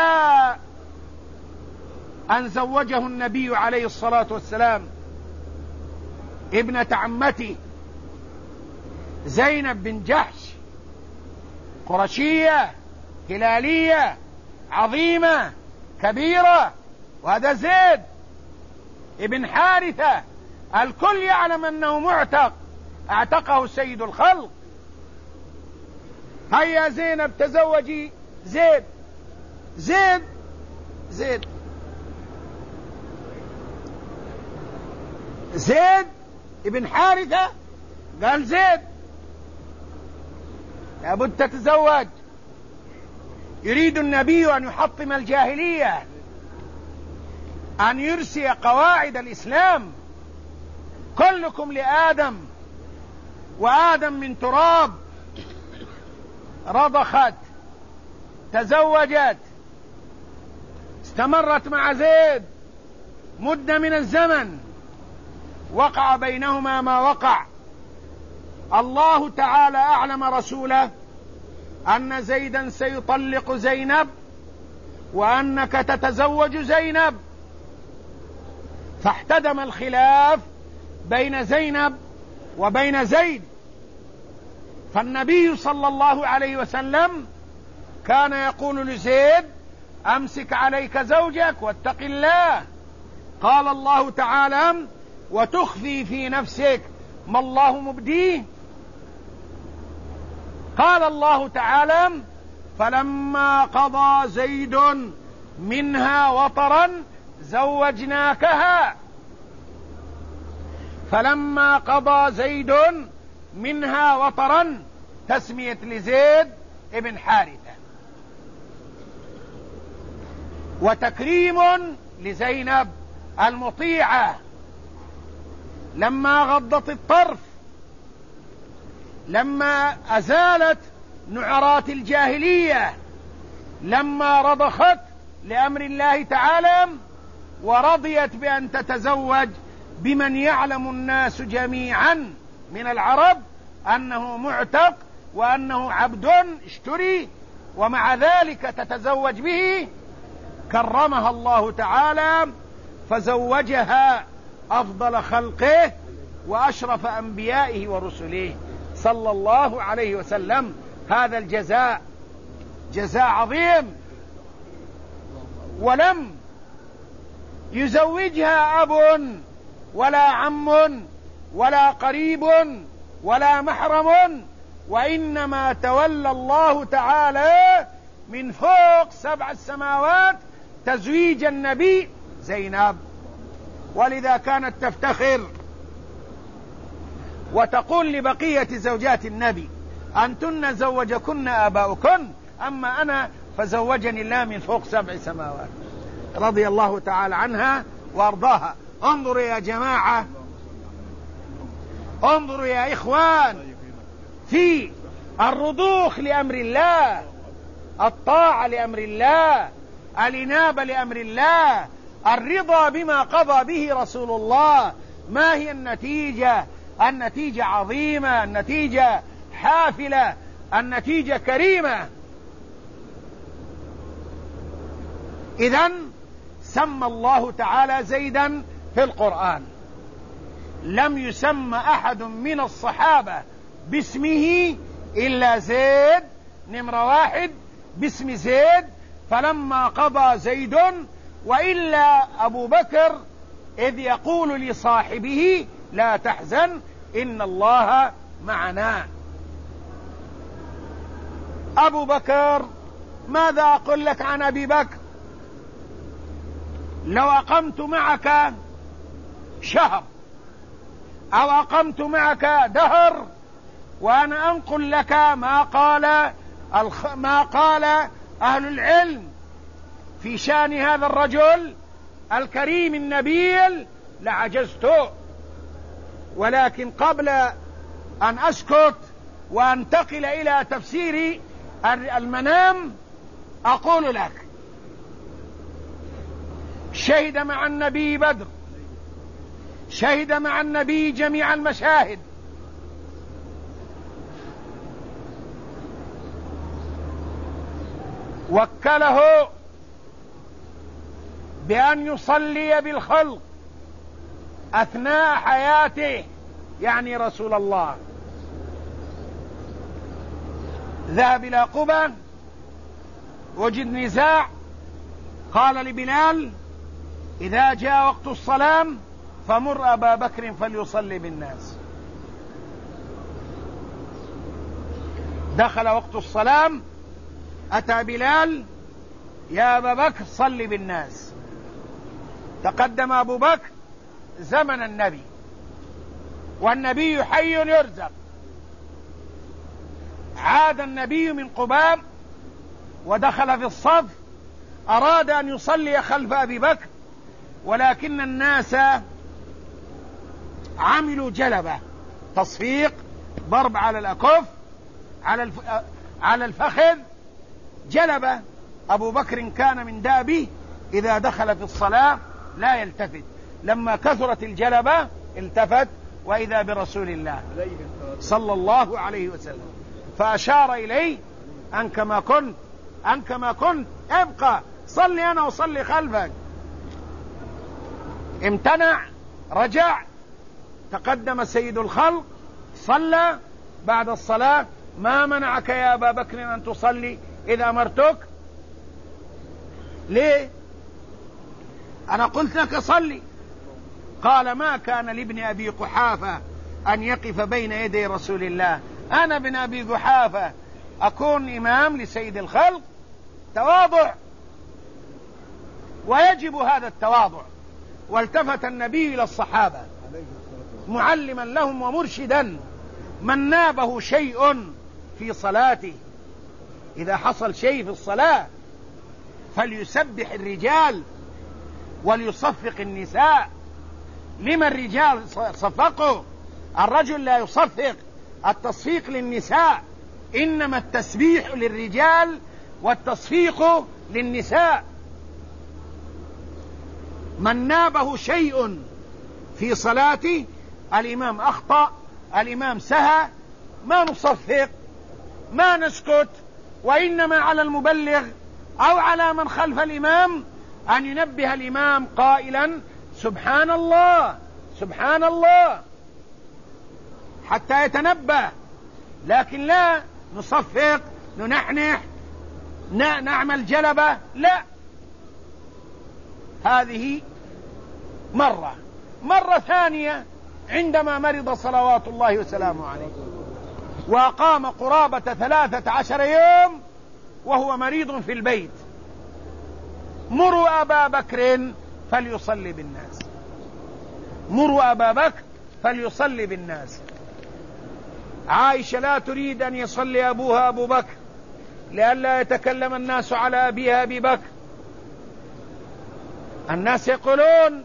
S1: أن زوجه النبي عليه الصلاة والسلام ابنة عمته زينب بن جحش قرشية هلالية عظيمة كبيرة، وهذا زيد ابن حارثة الكل يعلم أنه معتق، اعتقه سيد الخلق. هيا زينب تزوجي زيد. زيد ابن حارثة قال زيد لابد تتزوج. يريد النبي أن يحطم الجاهلية، أن يرسي قواعد الإسلام. كلكم لآدم وآدم من تراب. رضخت، تزوجت، استمرت مع زيد مدة من الزمن، وقع بينهما ما وقع. الله تعالى أعلم رسوله أن زيدا سيطلق زينب وأنك تتزوج زينب، فاحتدم الخلاف بين زينب وبين زيد. فالنبي صلى الله عليه وسلم كان يقول لزيد: أمسك عليك زوجك واتق الله. قال الله تعالى: وتخفي في نفسك ما الله مبديه. قال الله تعالى: فلما قضى زيد منها وطرا زوجناكها. فلما قضى زيد منها وطرا تسمية لزيد ابن حارثة، وتكريم لزينب المطيعة لما غضت الطرف، لما أزالت نعرات الجاهلية، لما رضخت لأمر الله تعالى ورضيت بأن تتزوج بمن يعلم الناس جميعا من العرب أنه معتق وأنه عبد اشتري، ومع ذلك تتزوج به. كرمها الله تعالى فزوجها أفضل خلقه وأشرف أنبيائه ورسله صلى الله عليه وسلم. هذا الجزاء جزاء عظيم. ولم يزوجها أب ولا عم ولا قريب ولا محرم، وإنما تولى الله تعالى من فوق 7 السماوات تزويج النبي زينب. ولذا كانت تفتخر وتقول لبقية زوجات النبي: أنتن زوجكن آباؤكن، أما أنا فزوجني الله من فوق 7 سماوات. رضي الله تعالى عنها وأرضاها. انظروا يا جماعة، انظروا يا إخوان في الرضوخ لأمر الله، الطاعة لأمر الله، الإنابة لأمر الله، الرضا بما قضى به رسول الله. ما هي النتيجة؟ النتيجة عظيمة، النتيجة حافلة، النتيجة كريمة. إذن سمى الله تعالى زيدا في القرآن، لم يسمى أحد من الصحابة باسمه إلا زيد، نمرة 1 باسم زيد. فلما قضى زيد، وإلا أبو بكر إذ يقول لصاحبه: لا تحزن إن الله معنا. أبو بكر، ماذا أقول لك عن أبي بكر؟ لو أقمت معك شهر أو أقمت معك دهر وأنا أنقل لك ما قال أهل العلم في شأن هذا الرجل الكريم النبيل لعجزت. ولكن قبل أن أسكت وأنتقل إلى تفسير المنام أقول لك: شهد مع النبي بدر، شهد مع النبي جميع المشاهد، وكله بأن يصلي بالخلق أثناء حياته، يعني رسول الله. ذهب إلى قبى، وجد نزاع، قال لبلال: إذا جاء وقت الصلاة فمر أبا بكر فليصلي بالناس. دخل وقت الصلاة، أتى بلال: يا أبا بكر صل بالناس. تقدم أبو بكر زمن النبي، والنبي حي يرزق. عاد النبي من قباء ودخل في الصف، أراد أن يصلي خلف أبي بكر، ولكن الناس عملوا جلبة، تصفيق، ضرب على الأكف، على الفخذ، جلبة. أبو بكر كان من دابه إذا دخل في الصلاة لا يلتفت، لما كثرت الجلبة التفت وإذا برسول الله صلى الله عليه وسلم، فأشار إليه: أن كما كنت ابقى، صلي أنا وصلي خلفك. امتنع، رجع، تقدم سيد الخلق صلى. بعد الصلاة: ما منعك يا أبا بكر أن تصلي إذا أمرتك؟ ليه؟ أنا قلت لك صلي. قال: ما كان لابن أبي قحافة أن يقف بين يدي رسول الله، أنا ابن أبي قحافة أكون إمام لسيد الخلق؟ تواضع، ويجب هذا التواضع. والتفت النبي إلى الصحابة معلما لهم ومرشدا: من نابه شيء في صلاته، إذا حصل شيء في الصلاة فليسبح الرجال وليصفق النساء. لما الرجال صفقوا؟ الرجل لا يصفق، التصفيق للنساء، إنما التسبيح للرجال والتصفيق للنساء. من نابه شيء في صلاته، الإمام أخطأ، الإمام سهى، ما نصفق، ما نسكت، وإنما على المبلغ أو على من خلف الإمام أن ينبه الإمام قائلا: سبحان الله سبحان الله، حتى يتنبه. لكن لا نصفق، ننحنح، نعمل جلبة، لا. هذه مرة ثانية عندما مرض صلوات الله وسلامه عليه، وقام قرابة 13 يوم وهو مريض في البيت: مروا أبا بكر فليصلي بالناس، مروا أبا بكر فليصلي بالناس. عائشة لا تريد أن يصلي أبوها أبو بكر لئلا يتكلم الناس على أبيها أبي بكر. الناس يقولون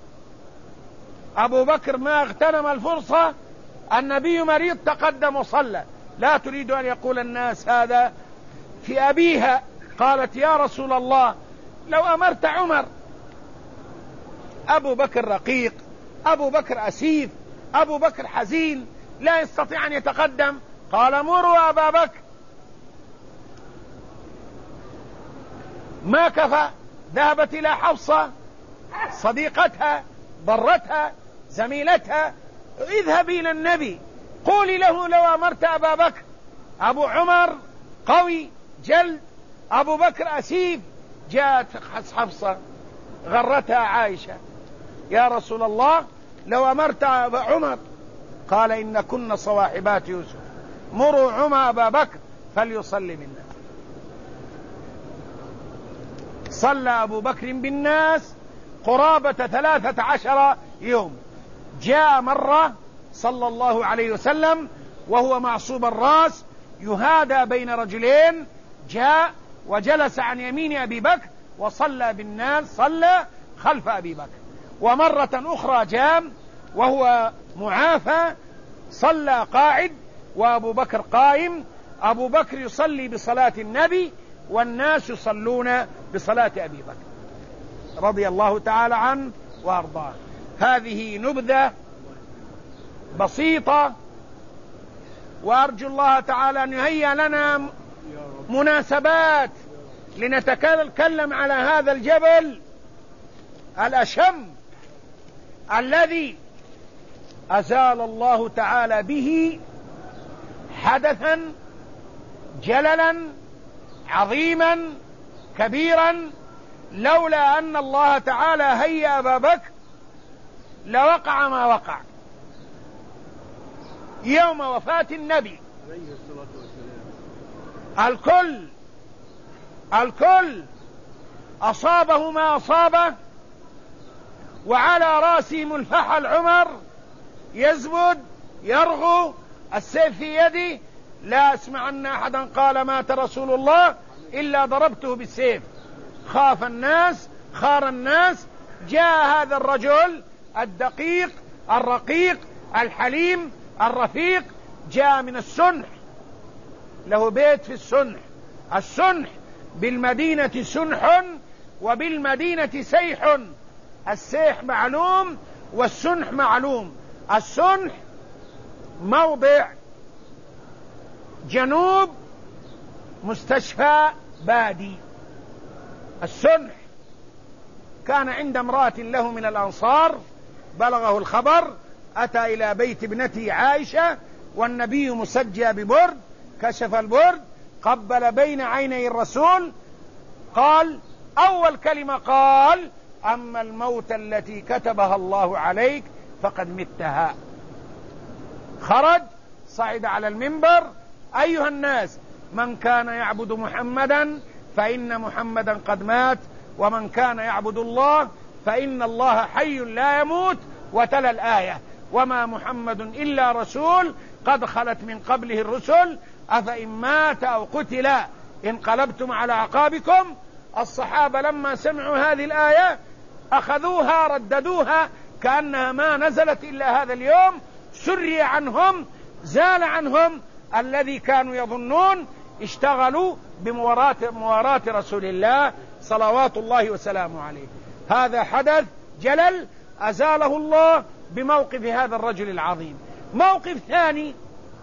S1: أبو بكر ما اغتنم الفرصة، النبي مريض تقدم وصلى. لا تريد أن يقول الناس هذا في أبيها. قالت: يا رسول الله لو أمرت عمر. أبو بكر رقيق، أبو بكر أسيف، أبو بكر حزين، لا يستطيع أن يتقدم. قال: مروا أبا بكر. ما كفى، ذهبت إلى حفصة صديقتها، ضرتها، زميلتها: اذهبي إلى النبي قولي له لو أمرت أبا بكر. أبو عمر قوي جلد، أبو بكر أسيف. جاءت حفصة غرتها عائشة: يا رسول الله لو أمرت أبا عمر. قال: إن كن صواحبات يوسف، مروا عمر أبا بكر فليصلي بالناس. صلى أبو بكر بالناس قرابة 13 يوم. جاء مرة صلى الله عليه وسلم وهو معصوب الرأس يهادى بين رجلين، جاء وجلس عن يمين أبي بكر وصلى بالناس، صلى خلف أبي بكر. ومرة أخرى جاء وهو معافى، صلى قاعد وأبو بكر قائم. أبو بكر يصلي بصلاة النبي والناس يصلون بصلاة أبي بكر رضي الله تعالى عنه وأرضاه. هذه نبذة بسيطة، وأرجو الله تعالى أن يهيئ لنا مناسبات لنتكلم على هذا الجبل الأشم الذي أزال الله تعالى به حدثا جللا عظيما كبيرا، لولا أن الله تعالى هيأ أبا بكر لوقع ما وقع يوم وفاة النبي. الكل أصابه ما أصابه، وعلى رأسهم الفحل عمر يزبد يرغو السيف في يدي، لا أسمع أن أحدا قال مات رسول الله إلا ضربته بالسيف. خاف الناس، خار الناس. جاء هذا الرجل الدقيق الرقيق الحليم الرفيق، جاء من السنح، له بيت في السنح. السنح بالمدينة سنح وبالمدينة سيح. السيح معلوم والسنح معلوم. السنح موضع جنوب مستشفى بادي. السنح كان عند امرأة له من الأنصار، بلغه الخبر، أتى إلى بيت ابنته عائشة والنبي مسجى ببرد، كشف البرد، قبل بين عيني الرسول، قال أول كلمة قال: أما الموت التي كتبها الله عليك فقد متها. خرج صعد على المنبر: أيها الناس، من كان يعبد محمدا فإن محمدا قد مات، ومن كان يعبد الله فإن الله حي لا يموت. وتلا الآية: وما محمد إلا رسول قد خلت من قبله الرسل أفإن مات أو قتل انقلبتم على أعقابكم. الصحابة لما سمعوا هذه الآية أخذوها رددوها كأنها ما نزلت إلا هذا اليوم، سري عنهم، زال عنهم الذي كانوا يظنون، اشتغلوا بمواراة رسول الله صلوات الله وسلامه عليه. هذا حدث جلل أزاله الله بموقف هذا الرجل العظيم. موقف ثاني: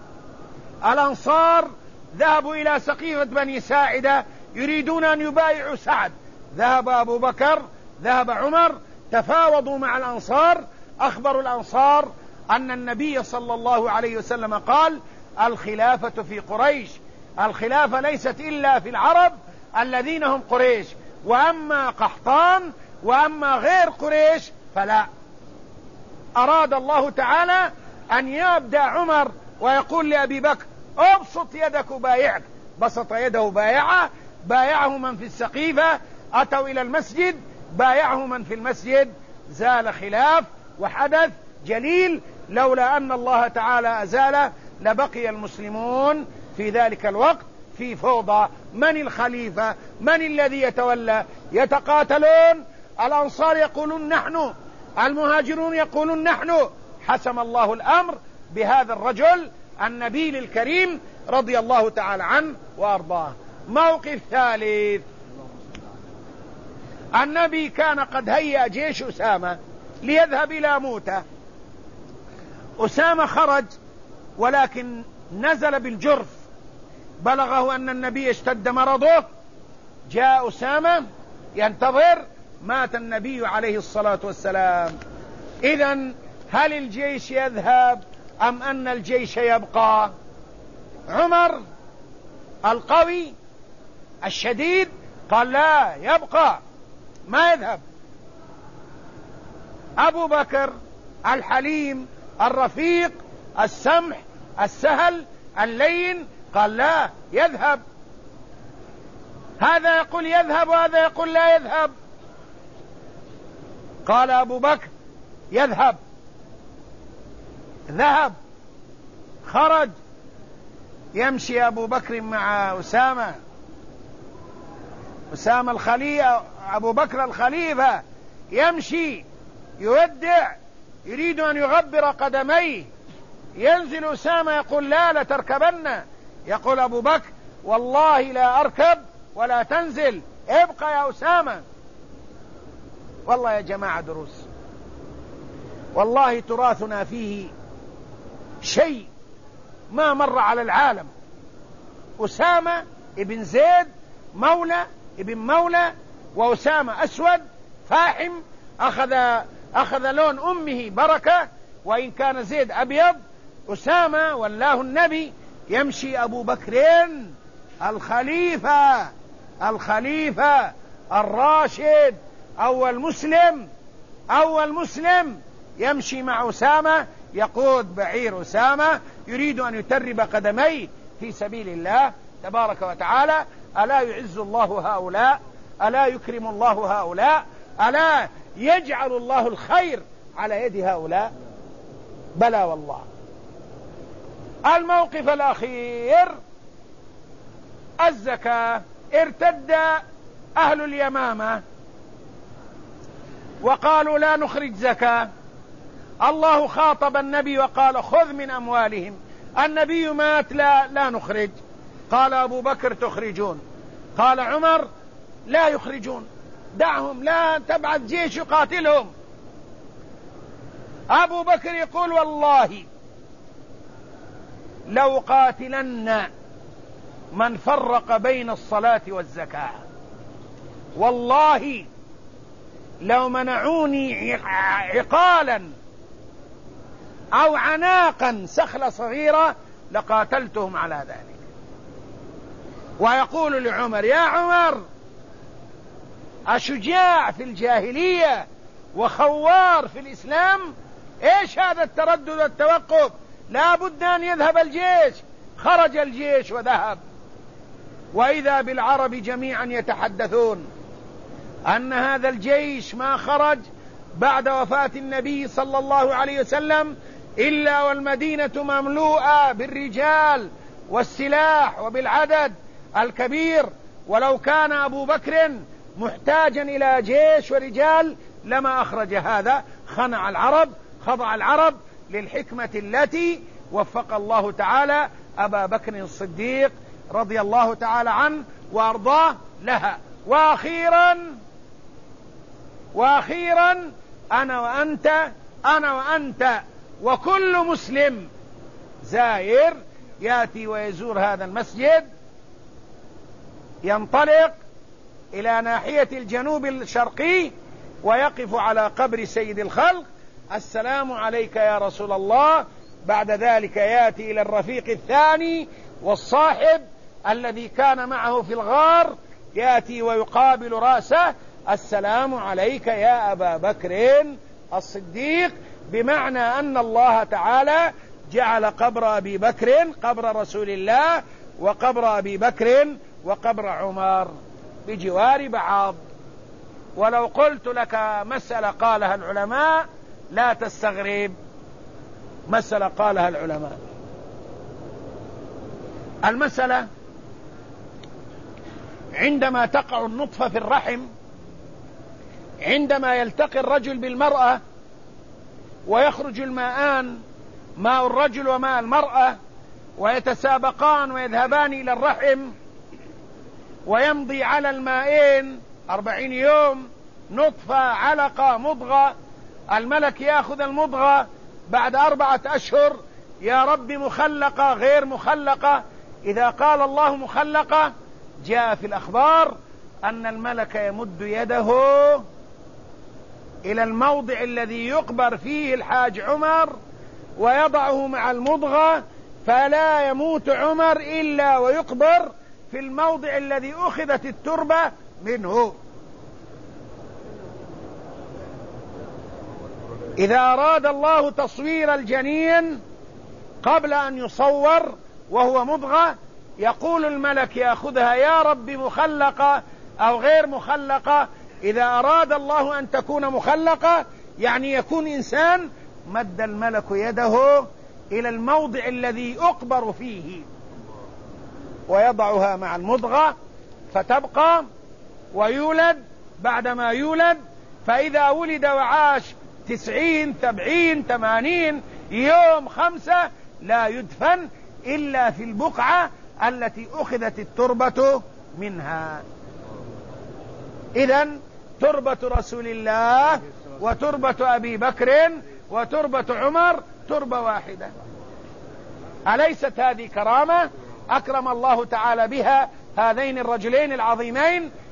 S1: الأنصار ذهبوا إلى سقيفة بني ساعدة يريدون أن يبايعوا سعد. ذهب أبو بكر، ذهب عمر، تفاوضوا مع الأنصار، أخبروا الأنصار أن النبي صلى الله عليه وسلم قال: الخلافة في قريش. الخلافة ليست إلا في العرب الذين هم قريش، وأما قحطان وأما غير قريش فلا. أراد الله تعالى أن يبدأ عمر ويقول لأبي بكر: ابسط يدك بايعك. بسط يده بايعه من في السقيفة، أتوا إلى المسجد بايعه من في المسجد. زال خلاف وحدث جليل، لولا أن الله تعالى أزال لبقي المسلمون في ذلك الوقت في فوضى. من الخليفة؟ من الذي يتولى؟ يتقاتلون، الأنصار يقولون نحن، المهاجرون يقولون نحن. حسم الله الأمر بهذا الرجل النبيل الكريم رضي الله تعالى عنه وأرضاه. موقف ثالث: النبي كان قد هيأ جيش أسامة ليذهب إلى موتة. أسامة خرج ولكن نزل بالجرف، بلغه أن النبي اشتد مرضه، جاء أسامة ينتظر، مات النبي عليه الصلاة والسلام. إذن هل الجيش يذهب أم أن الجيش يبقى؟ عمر القوي الشديد قال لا، يبقى، ما يذهب. أبو بكر الحليم الرفيق السمح السهل اللين قال لا، يذهب. هذا يقول يذهب وهذا يقول لا يذهب. قال أبو بكر يذهب. ذهب، خرج يمشي أبو بكر مع أسامة. أسامة الخليفة، أبو بكر الخليفة يمشي يودع، يريد أن يغبر قدميه. ينزل أسامة يقول لا، لتركبن. يقول أبو بكر والله لا أركب ولا تنزل، ابقى يا أسامة. والله يا جماعة دروس، والله تراثنا فيه شيء ما مر على العالم. أسامة ابن زيد مولى ابن مولى، وأسامة أسود فاحم، أخذ لون أمه بركة، وإن كان زيد أبيض. أسامة ولاه النبي، يمشي أبو بكرين الخليفة الراشد أول مسلم يمشي مع أسامة، يقود بعير أسامة، يريد أن يترب قدميه في سبيل الله تبارك وتعالى. ألا يعز الله هؤلاء؟ ألا يكرم الله هؤلاء؟ ألا يجعل الله الخير على يد هؤلاء؟ بلى والله. الموقف الأخير الزكاة. ارتد أهل اليمامة وقالوا لا نخرج زكاة. الله خاطب النبي وقال خذ من أموالهم. النبي مات، لا نخرج. قال أبو بكر تخرجون، قال عمر لا يخرجون، دعهم، لا تبعث جيش يقاتلهم. أبو بكر يقول والله لو قاتلن من فرق بين الصلاة والزكاة، والله لو منعوني عقالا أو عناقا سخلة صغيرة لقاتلتهم على ذلك. ويقول لعمر يا عمر أشجاع في الجاهلية وخوار في الإسلام؟ إيش هذا التردد والتوقف؟ لا بد أن يذهب الجيش. خرج الجيش وذهب، وإذا بالعرب جميعا يتحدثون أن هذا الجيش ما خرج بعد وفاة النبي صلى الله عليه وسلم إلا والمدينة مملوءة بالرجال والسلاح وبالعدد الكبير. ولو كان أبو بكر محتاجا إلى جيش ورجال لما أخرج هذا. خضع العرب للحكمة التي وفق الله تعالى أبا بكر الصديق رضي الله تعالى عنه وأرضاه لها. وأخيرا أنا وأنت وكل مسلم زائر يأتي ويزور هذا المسجد ينطلق إلى ناحية الجنوب الشرقي ويقف على قبر سيد الخلق، السلام عليك يا رسول الله. بعد ذلك يأتي إلى الرفيق الثاني والصاحب الذي كان معه في الغار، يأتي ويقابل رأسه، السلام عليك يا أبا بكر الصديق، بمعنى أن الله تعالى جعل قبر أبي بكر قبر رسول الله وقبر أبي بكر وقبر عمر بجوار بعض. ولو قلت لك مسألة قالها العلماء لا تستغرب، مسألة قالها العلماء. المسألة عندما تقع النطفة في الرحم، عندما يلتقي الرجل بالمرأة ويخرج الماءان، ماء الرجل وماء المرأة، ويتسابقان ويذهبان إلى الرحم، ويمضي على المائين 40 يوم، نطفة علقة مضغة، الملك يأخذ المضغة بعد 4 أشهر، يا رب مخلقة غير مخلقة. إذا قال الله مخلقة جاء في الأخبار أن الملك يمد يده إلى الموضع الذي يقبر فيه الحاج عمر ويضعه مع المضغة، فلا يموت عمر إلا ويقبر في الموضع الذي أخذت التربة منه. إذا أراد الله تصوير الجنين قبل أن يصور وهو مضغة، يقول الملك يأخذها يا رب مخلقة أو غير مخلقة. إذا أراد الله أن تكون مخلقة يعني يكون إنسان، مد الملك يده إلى الموضع الذي أقبر فيه ويضعها مع المضغة فتبقى ويولد. بعدما يولد فإذا ولد وعاش 90 70 80 يوم 5 لا يدفن إلا في البقعة التي أخذت التربة منها. إذن تربة رسول الله وتربة أبي بكر وتربة عمر تربة واحدة. أليست هذه كرامة أكرم الله تعالى بها هذين الرجلين العظيمين